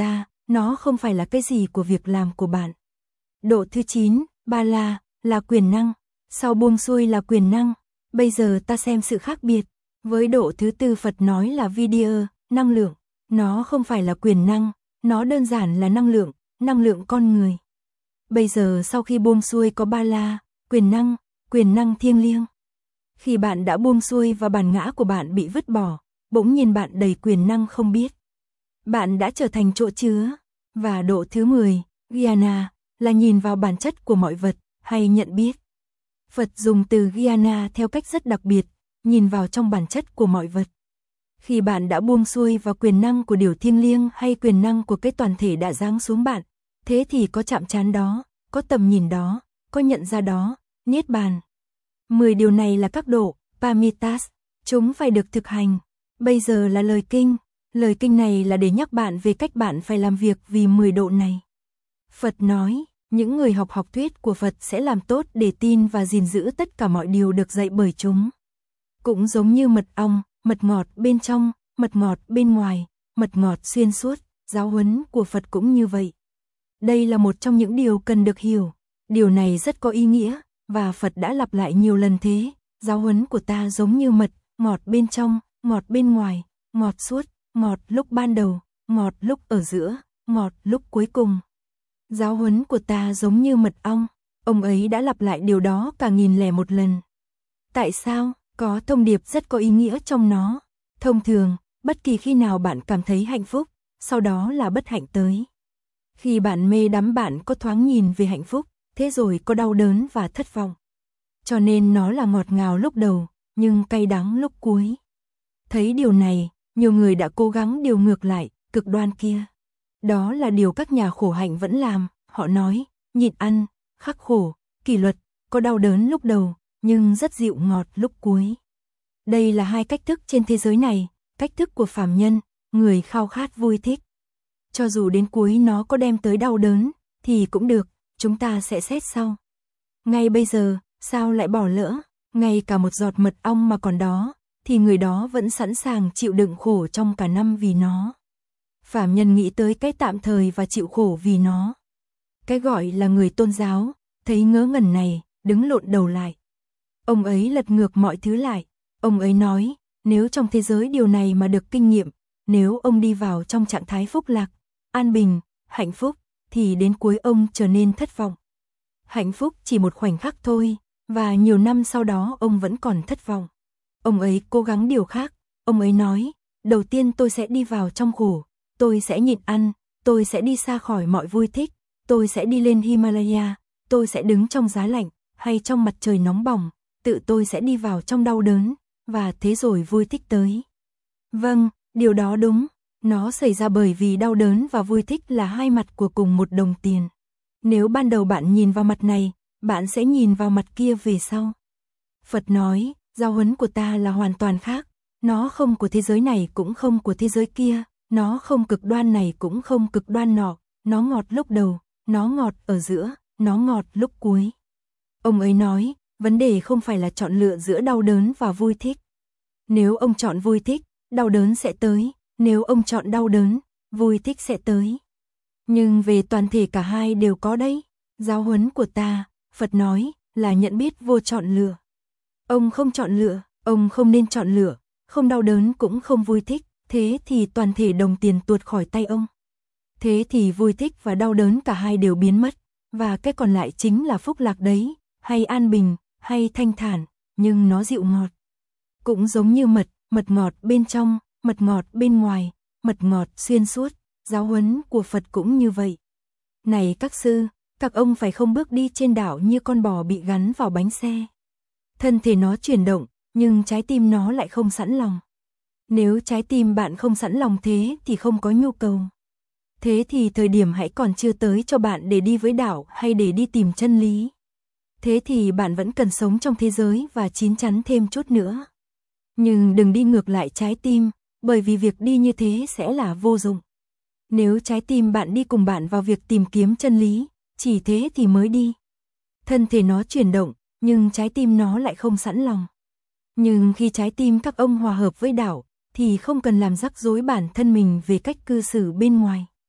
nó không phải là cái gì của việc làm của bạn. Độ thứ chín, ba la, là quyền năng, sau buông xuôi là quyền năng, bây giờ ta xem sự khác biệt. Với độ thứ tư Phật nói là video, năng lượng, nó không phải là quyền năng, nó đơn giản là năng lượng, năng lượng con người. Bây giờ sau khi buông xuôi có ba la, quyền năng, quyền năng thiêng liêng. Khi bạn đã buông xuôi và bản ngã của bạn bị vứt bỏ, bỗng nhiên bạn đầy quyền năng không biết. Bạn đã trở thành chỗ chứa. Và độ thứ mười, Gyana, là nhìn vào bản chất của mọi vật, hay nhận biết. Phật dùng từ Gyana theo cách rất đặc biệt, nhìn vào trong bản chất của mọi vật. Khi bạn đã buông xuôi vào quyền năng của điều thiêng liêng hay quyền năng của cái toàn thể đã giáng xuống bạn, thế thì có chạm trán đó, có tầm nhìn đó, có nhận ra đó, niết bàn. mười điều này là các độ, Paramitas, chúng phải được thực hành. Bây giờ là lời kinh, lời kinh này là để nhắc bạn về cách bạn phải làm việc vì mười độ này. Phật nói, những người học học thuyết của Phật sẽ làm tốt để tin và gìn giữ tất cả mọi điều được dạy bởi chúng. Cũng giống như mật ong, mật ngọt bên trong, mật ngọt bên ngoài, mật ngọt xuyên suốt, giáo huấn của Phật cũng như vậy. Đây là một trong những điều cần được hiểu. Điều này rất có ý nghĩa, và Phật đã lặp lại nhiều lần thế. Giáo huấn của ta giống như mật, ngọt bên trong, ngọt bên ngoài, ngọt suốt, ngọt lúc ban đầu, ngọt lúc ở giữa, ngọt lúc cuối cùng. Giáo huấn của ta giống như mật ong. Ông ấy đã lặp lại điều đó cả nghìn lẻ một lần. Tại sao? Có thông điệp rất có ý nghĩa trong nó. Thông thường, bất kỳ khi nào bạn cảm thấy hạnh phúc, sau đó là bất hạnh tới. Khi bạn mê đắm bạn có thoáng nhìn về hạnh phúc, thế rồi có đau đớn và thất vọng. Cho nên nó là ngọt ngào lúc đầu, nhưng cay đắng lúc cuối. Thấy điều này, nhiều người đã cố gắng điều ngược lại, cực đoan kia. Đó là điều các nhà khổ hạnh vẫn làm, họ nói, nhịn ăn, khắc khổ, kỷ luật, có đau đớn lúc đầu, nhưng rất dịu ngọt lúc cuối. Đây là hai cách thức trên thế giới này, cách thức của phàm nhân, người khao khát vui thích. Cho dù đến cuối nó có đem tới đau đớn, thì cũng được, chúng ta sẽ xét sau. Ngay bây giờ, sao lại bỏ lỡ, ngay cả một giọt mật ong mà còn đó, thì người đó vẫn sẵn sàng chịu đựng khổ trong cả năm vì nó. Phàm nhân nghĩ tới cái tạm thời và chịu khổ vì nó. Cái gọi là người tôn giáo, thấy ngớ ngẩn này, đứng lộn đầu lại. Ông ấy lật ngược mọi thứ lại. Ông ấy nói, nếu trong thế giới điều này mà được kinh nghiệm, nếu ông đi vào trong trạng thái phúc lạc, an bình, hạnh phúc, thì đến cuối ông trở nên thất vọng. Hạnh phúc chỉ một khoảnh khắc thôi, và nhiều năm sau đó ông vẫn còn thất vọng. Ông ấy cố gắng điều khác. Ông ấy nói, đầu tiên tôi sẽ đi vào trong khổ, tôi sẽ nhịn ăn, tôi sẽ đi xa khỏi mọi vui thích, tôi sẽ đi lên Himalaya, tôi sẽ đứng trong giá lạnh, hay trong mặt trời nóng bỏng, tự tôi sẽ đi vào trong đau đớn, và thế rồi vui thích tới. Vâng, điều đó đúng, nó xảy ra bởi vì đau đớn và vui thích là hai mặt của cùng một đồng tiền. Nếu ban đầu bạn nhìn vào mặt này, bạn sẽ nhìn vào mặt kia về sau. Phật nói, giáo huấn của ta là hoàn toàn khác, nó không của thế giới này cũng không của thế giới kia, nó không cực đoan này cũng không cực đoan nọ, nó ngọt lúc đầu, nó ngọt ở giữa, nó ngọt lúc cuối. Ông ấy nói, vấn đề không phải là chọn lựa giữa đau đớn và vui thích. Nếu ông chọn vui thích, đau đớn sẽ tới, nếu ông chọn đau đớn, vui thích sẽ tới. Nhưng về toàn thể cả hai đều có đấy. Giáo huấn của ta, Phật nói, là nhận biết vô chọn lựa. Ông không chọn lựa, ông không nên chọn lựa, không đau đớn cũng không vui thích, thế thì toàn thể đồng tiền tuột khỏi tay ông. Thế thì vui thích và đau đớn cả hai đều biến mất, và cái còn lại chính là phúc lạc đấy, hay an bình, hay thanh thản, nhưng nó dịu ngọt. Cũng giống như mật, mật ngọt bên trong, mật ngọt bên ngoài, mật ngọt xuyên suốt, giáo huấn của Phật cũng như vậy. Này các sư, các ông phải không bước đi trên đảo như con bò bị gắn vào bánh xe. Thân thể nó chuyển động, nhưng trái tim nó lại không sẵn lòng. Nếu trái tim bạn không sẵn lòng thế thì không có nhu cầu. Thế thì thời điểm hãy còn chưa tới cho bạn để đi với đảo hay để đi tìm chân lý. Thế thì bạn vẫn cần sống trong thế giới và chín chắn thêm chút nữa. Nhưng đừng đi ngược lại trái tim, bởi vì việc đi như thế sẽ là vô dụng. Nếu trái tim bạn đi cùng bạn vào việc tìm kiếm chân lý, chỉ thế thì mới đi. Thân thể nó chuyển động, nhưng trái tim nó lại không sẵn lòng. Nhưng khi trái tim các ông hòa hợp với đảo, thì không cần làm rắc rối bản thân mình về cách cư xử bên ngoài.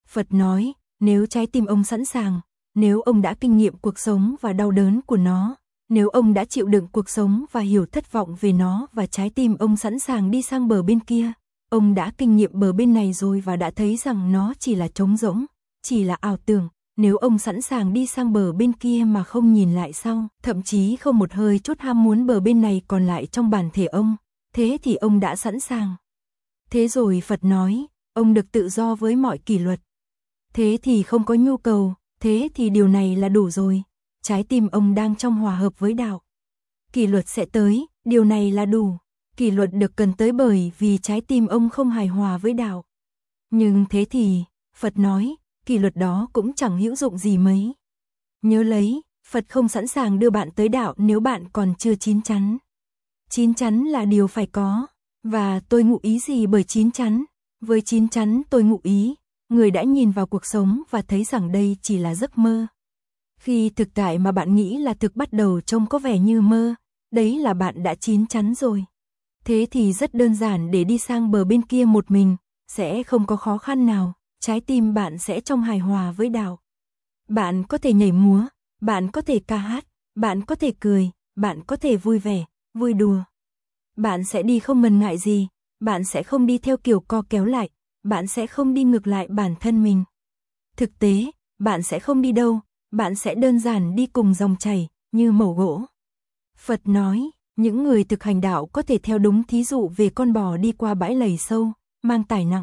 Phật nói, nếu trái tim ông sẵn sàng, nếu ông đã kinh nghiệm cuộc sống và đau đớn của nó, nếu ông đã chịu đựng cuộc sống và hiểu thất vọng về nó và trái tim ông sẵn sàng đi sang bờ bên kia, ông đã kinh nghiệm bờ bên này rồi và đã thấy rằng nó chỉ là trống rỗng, chỉ là ảo tưởng. Nếu ông sẵn sàng đi sang bờ bên kia mà không nhìn lại sau, thậm chí không một hơi chút ham muốn bờ bên này còn lại trong bản thể ông, thế thì ông đã sẵn sàng. Thế rồi Phật nói, ông được tự do với mọi kỷ luật. Thế thì không có nhu cầu, thế thì điều này là đủ rồi. Trái tim ông đang trong hòa hợp với đạo. Kỷ luật sẽ tới, điều này là đủ. Kỷ luật được cần tới bởi vì trái tim ông không hài hòa với đạo. Nhưng thế thì, Phật nói, kỷ luật đó cũng chẳng hữu dụng gì mấy. Nhớ lấy, Phật không sẵn sàng đưa bạn tới đạo nếu bạn còn chưa chín chắn. Chín chắn là điều phải có, và tôi ngụ ý gì bởi chín chắn? Với chín chắn tôi ngụ ý, người đã nhìn vào cuộc sống và thấy rằng đây chỉ là giấc mơ. Khi thực tại mà bạn nghĩ là thực bắt đầu trông có vẻ như mơ, đấy là bạn đã chín chắn rồi. Thế thì rất đơn giản để đi sang bờ bên kia một mình, sẽ không có khó khăn nào. Trái tim bạn sẽ trong hài hòa với đạo. Bạn có thể nhảy múa, bạn có thể ca hát, bạn có thể cười, bạn có thể vui vẻ, vui đùa. Bạn sẽ đi không ngần ngại gì, bạn sẽ không đi theo kiểu co kéo lại, bạn sẽ không đi ngược lại bản thân mình. Thực tế, bạn sẽ không đi đâu, bạn sẽ đơn giản đi cùng dòng chảy, như mẩu gỗ. Phật nói, những người thực hành đạo có thể theo đúng thí dụ về con bò đi qua bãi lầy sâu, mang tải nặng.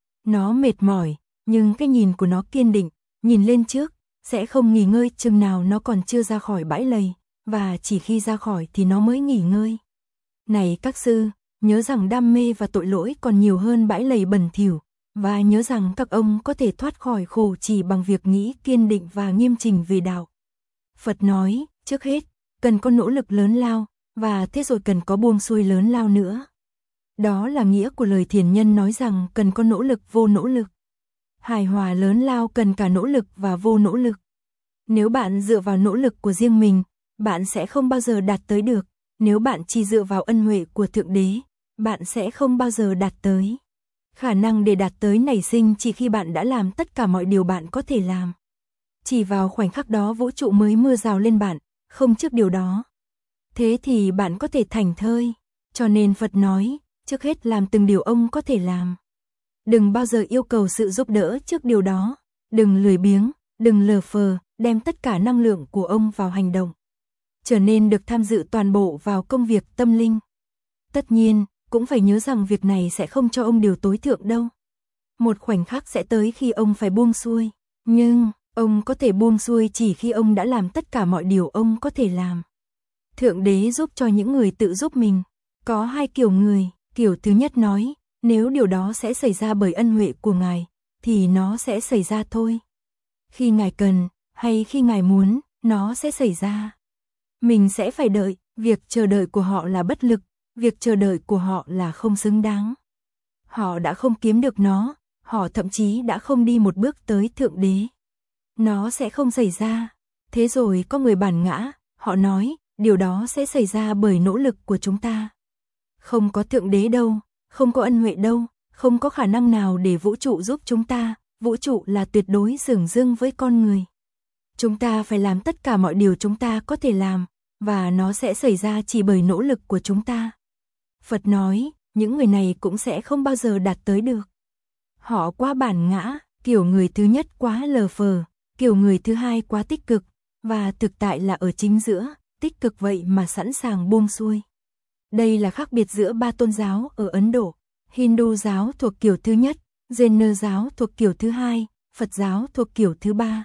Nó mệt mỏi, nhưng cái nhìn của nó kiên định, nhìn lên trước, sẽ không nghỉ ngơi chừng nào nó còn chưa ra khỏi bãi lầy, và chỉ khi ra khỏi thì nó mới nghỉ ngơi. Này các sư, nhớ rằng đam mê và tội lỗi còn nhiều hơn bãi lầy bẩn thỉu, và nhớ rằng các ông có thể thoát khỏi khổ chỉ bằng việc nghĩ kiên định và nghiêm chỉnh về đạo. Phật nói, trước hết, cần có nỗ lực lớn lao, và thế rồi cần có buông xuôi lớn lao nữa. Đó là nghĩa của lời thiền nhân nói rằng cần có nỗ lực vô nỗ lực. Hài hòa lớn lao cần cả nỗ lực và vô nỗ lực. Nếu bạn dựa vào nỗ lực của riêng mình, bạn sẽ không bao giờ đạt tới được. Nếu bạn chỉ dựa vào ân huệ của Thượng Đế, bạn sẽ không bao giờ đạt tới. Khả năng để đạt tới nảy sinh chỉ khi bạn đã làm tất cả mọi điều bạn có thể làm. Chỉ vào khoảnh khắc đó vũ trụ mới mưa rào lên bạn, không trước điều đó. Thế thì bạn có thể thảnh thơi. Cho nên Phật nói, trước hết làm từng điều ông có thể làm. Đừng bao giờ yêu cầu sự giúp đỡ trước điều đó. Đừng lười biếng, đừng lờ phờ, đem tất cả năng lượng của ông vào hành động. Trở nên được tham dự toàn bộ vào công việc tâm linh. Tất nhiên, cũng phải nhớ rằng việc này sẽ không cho ông điều tối thượng đâu. Một khoảnh khắc sẽ tới khi ông phải buông xuôi. Nhưng, ông có thể buông xuôi chỉ khi ông đã làm tất cả mọi điều ông có thể làm. Thượng Đế giúp cho những người tự giúp mình. Có hai kiểu người, kiểu thứ nhất nói, nếu điều đó sẽ xảy ra bởi ân huệ của Ngài, thì nó sẽ xảy ra thôi. Khi Ngài cần, hay khi Ngài muốn, nó sẽ xảy ra. Mình sẽ phải đợi, việc chờ đợi của họ là bất lực, việc chờ đợi của họ là không xứng đáng. Họ đã không kiếm được nó, họ thậm chí đã không đi một bước tới Thượng Đế. Nó sẽ không xảy ra. Thế rồi có người bản ngã, họ nói, điều đó sẽ xảy ra bởi nỗ lực của chúng ta. Không có Thượng Đế đâu, không có ân huệ đâu, không có khả năng nào để vũ trụ giúp chúng ta, vũ trụ là tuyệt đối dửng dưng với con người. Chúng ta phải làm tất cả mọi điều chúng ta có thể làm, và nó sẽ xảy ra chỉ bởi nỗ lực của chúng ta. Phật nói, những người này cũng sẽ không bao giờ đạt tới được. Họ quá bản ngã, kiểu người thứ nhất quá lờ phờ, kiểu người thứ hai quá tích cực, và thực tại là ở chính giữa, tích cực vậy mà sẵn sàng buông xuôi. Đây là khác biệt giữa ba tôn giáo ở Ấn Độ. Hindu giáo thuộc kiểu thứ nhất, Jaina giáo thuộc kiểu thứ hai, Phật giáo thuộc kiểu thứ ba.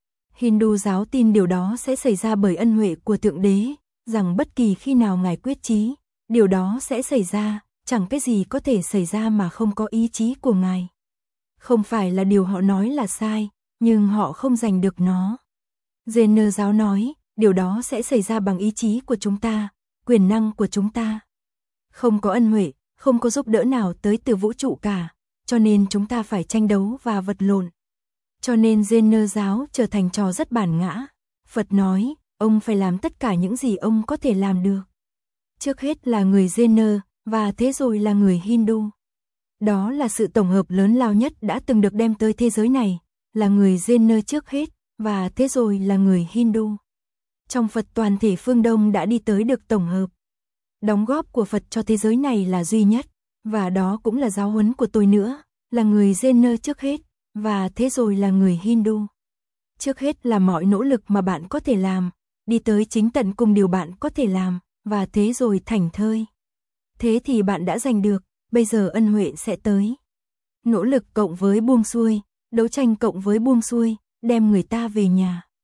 Hindu giáo tin điều đó sẽ xảy ra bởi ân huệ của Thượng Đế, rằng bất kỳ khi nào Ngài quyết chí, điều đó sẽ xảy ra, chẳng cái gì có thể xảy ra mà không có ý chí của Ngài. Không phải là điều họ nói là sai, nhưng họ không giành được nó. Jaina giáo nói, điều đó sẽ xảy ra bằng ý chí của chúng ta, quyền năng của chúng ta. Không có ân huệ, không có giúp đỡ nào tới từ vũ trụ cả, cho nên chúng ta phải tranh đấu và vật lộn. Cho nên Jaina giáo trở thành trò rất bản ngã. Phật nói, ông phải làm tất cả những gì ông có thể làm được. Trước hết là người Jaina, và thế rồi là người Hindu. Đó là sự tổng hợp lớn lao nhất đã từng được đem tới thế giới này, là người Jain trước hết, và thế rồi là người Hindu. Trong Phật toàn thể phương Đông đã đi tới được tổng hợp. Đóng góp của Phật cho thế giới này là duy nhất, và đó cũng là giáo huấn của tôi nữa, là người Jain trước hết, và thế rồi là người Hindu. Trước hết là mọi nỗ lực mà bạn có thể làm, đi tới chính tận cùng điều bạn có thể làm, và thế rồi thảnh thơi. Thế thì bạn đã giành được, bây giờ ân huệ sẽ tới. Nỗ lực cộng với buông xuôi, đấu tranh cộng với buông xuôi, đem người ta về nhà.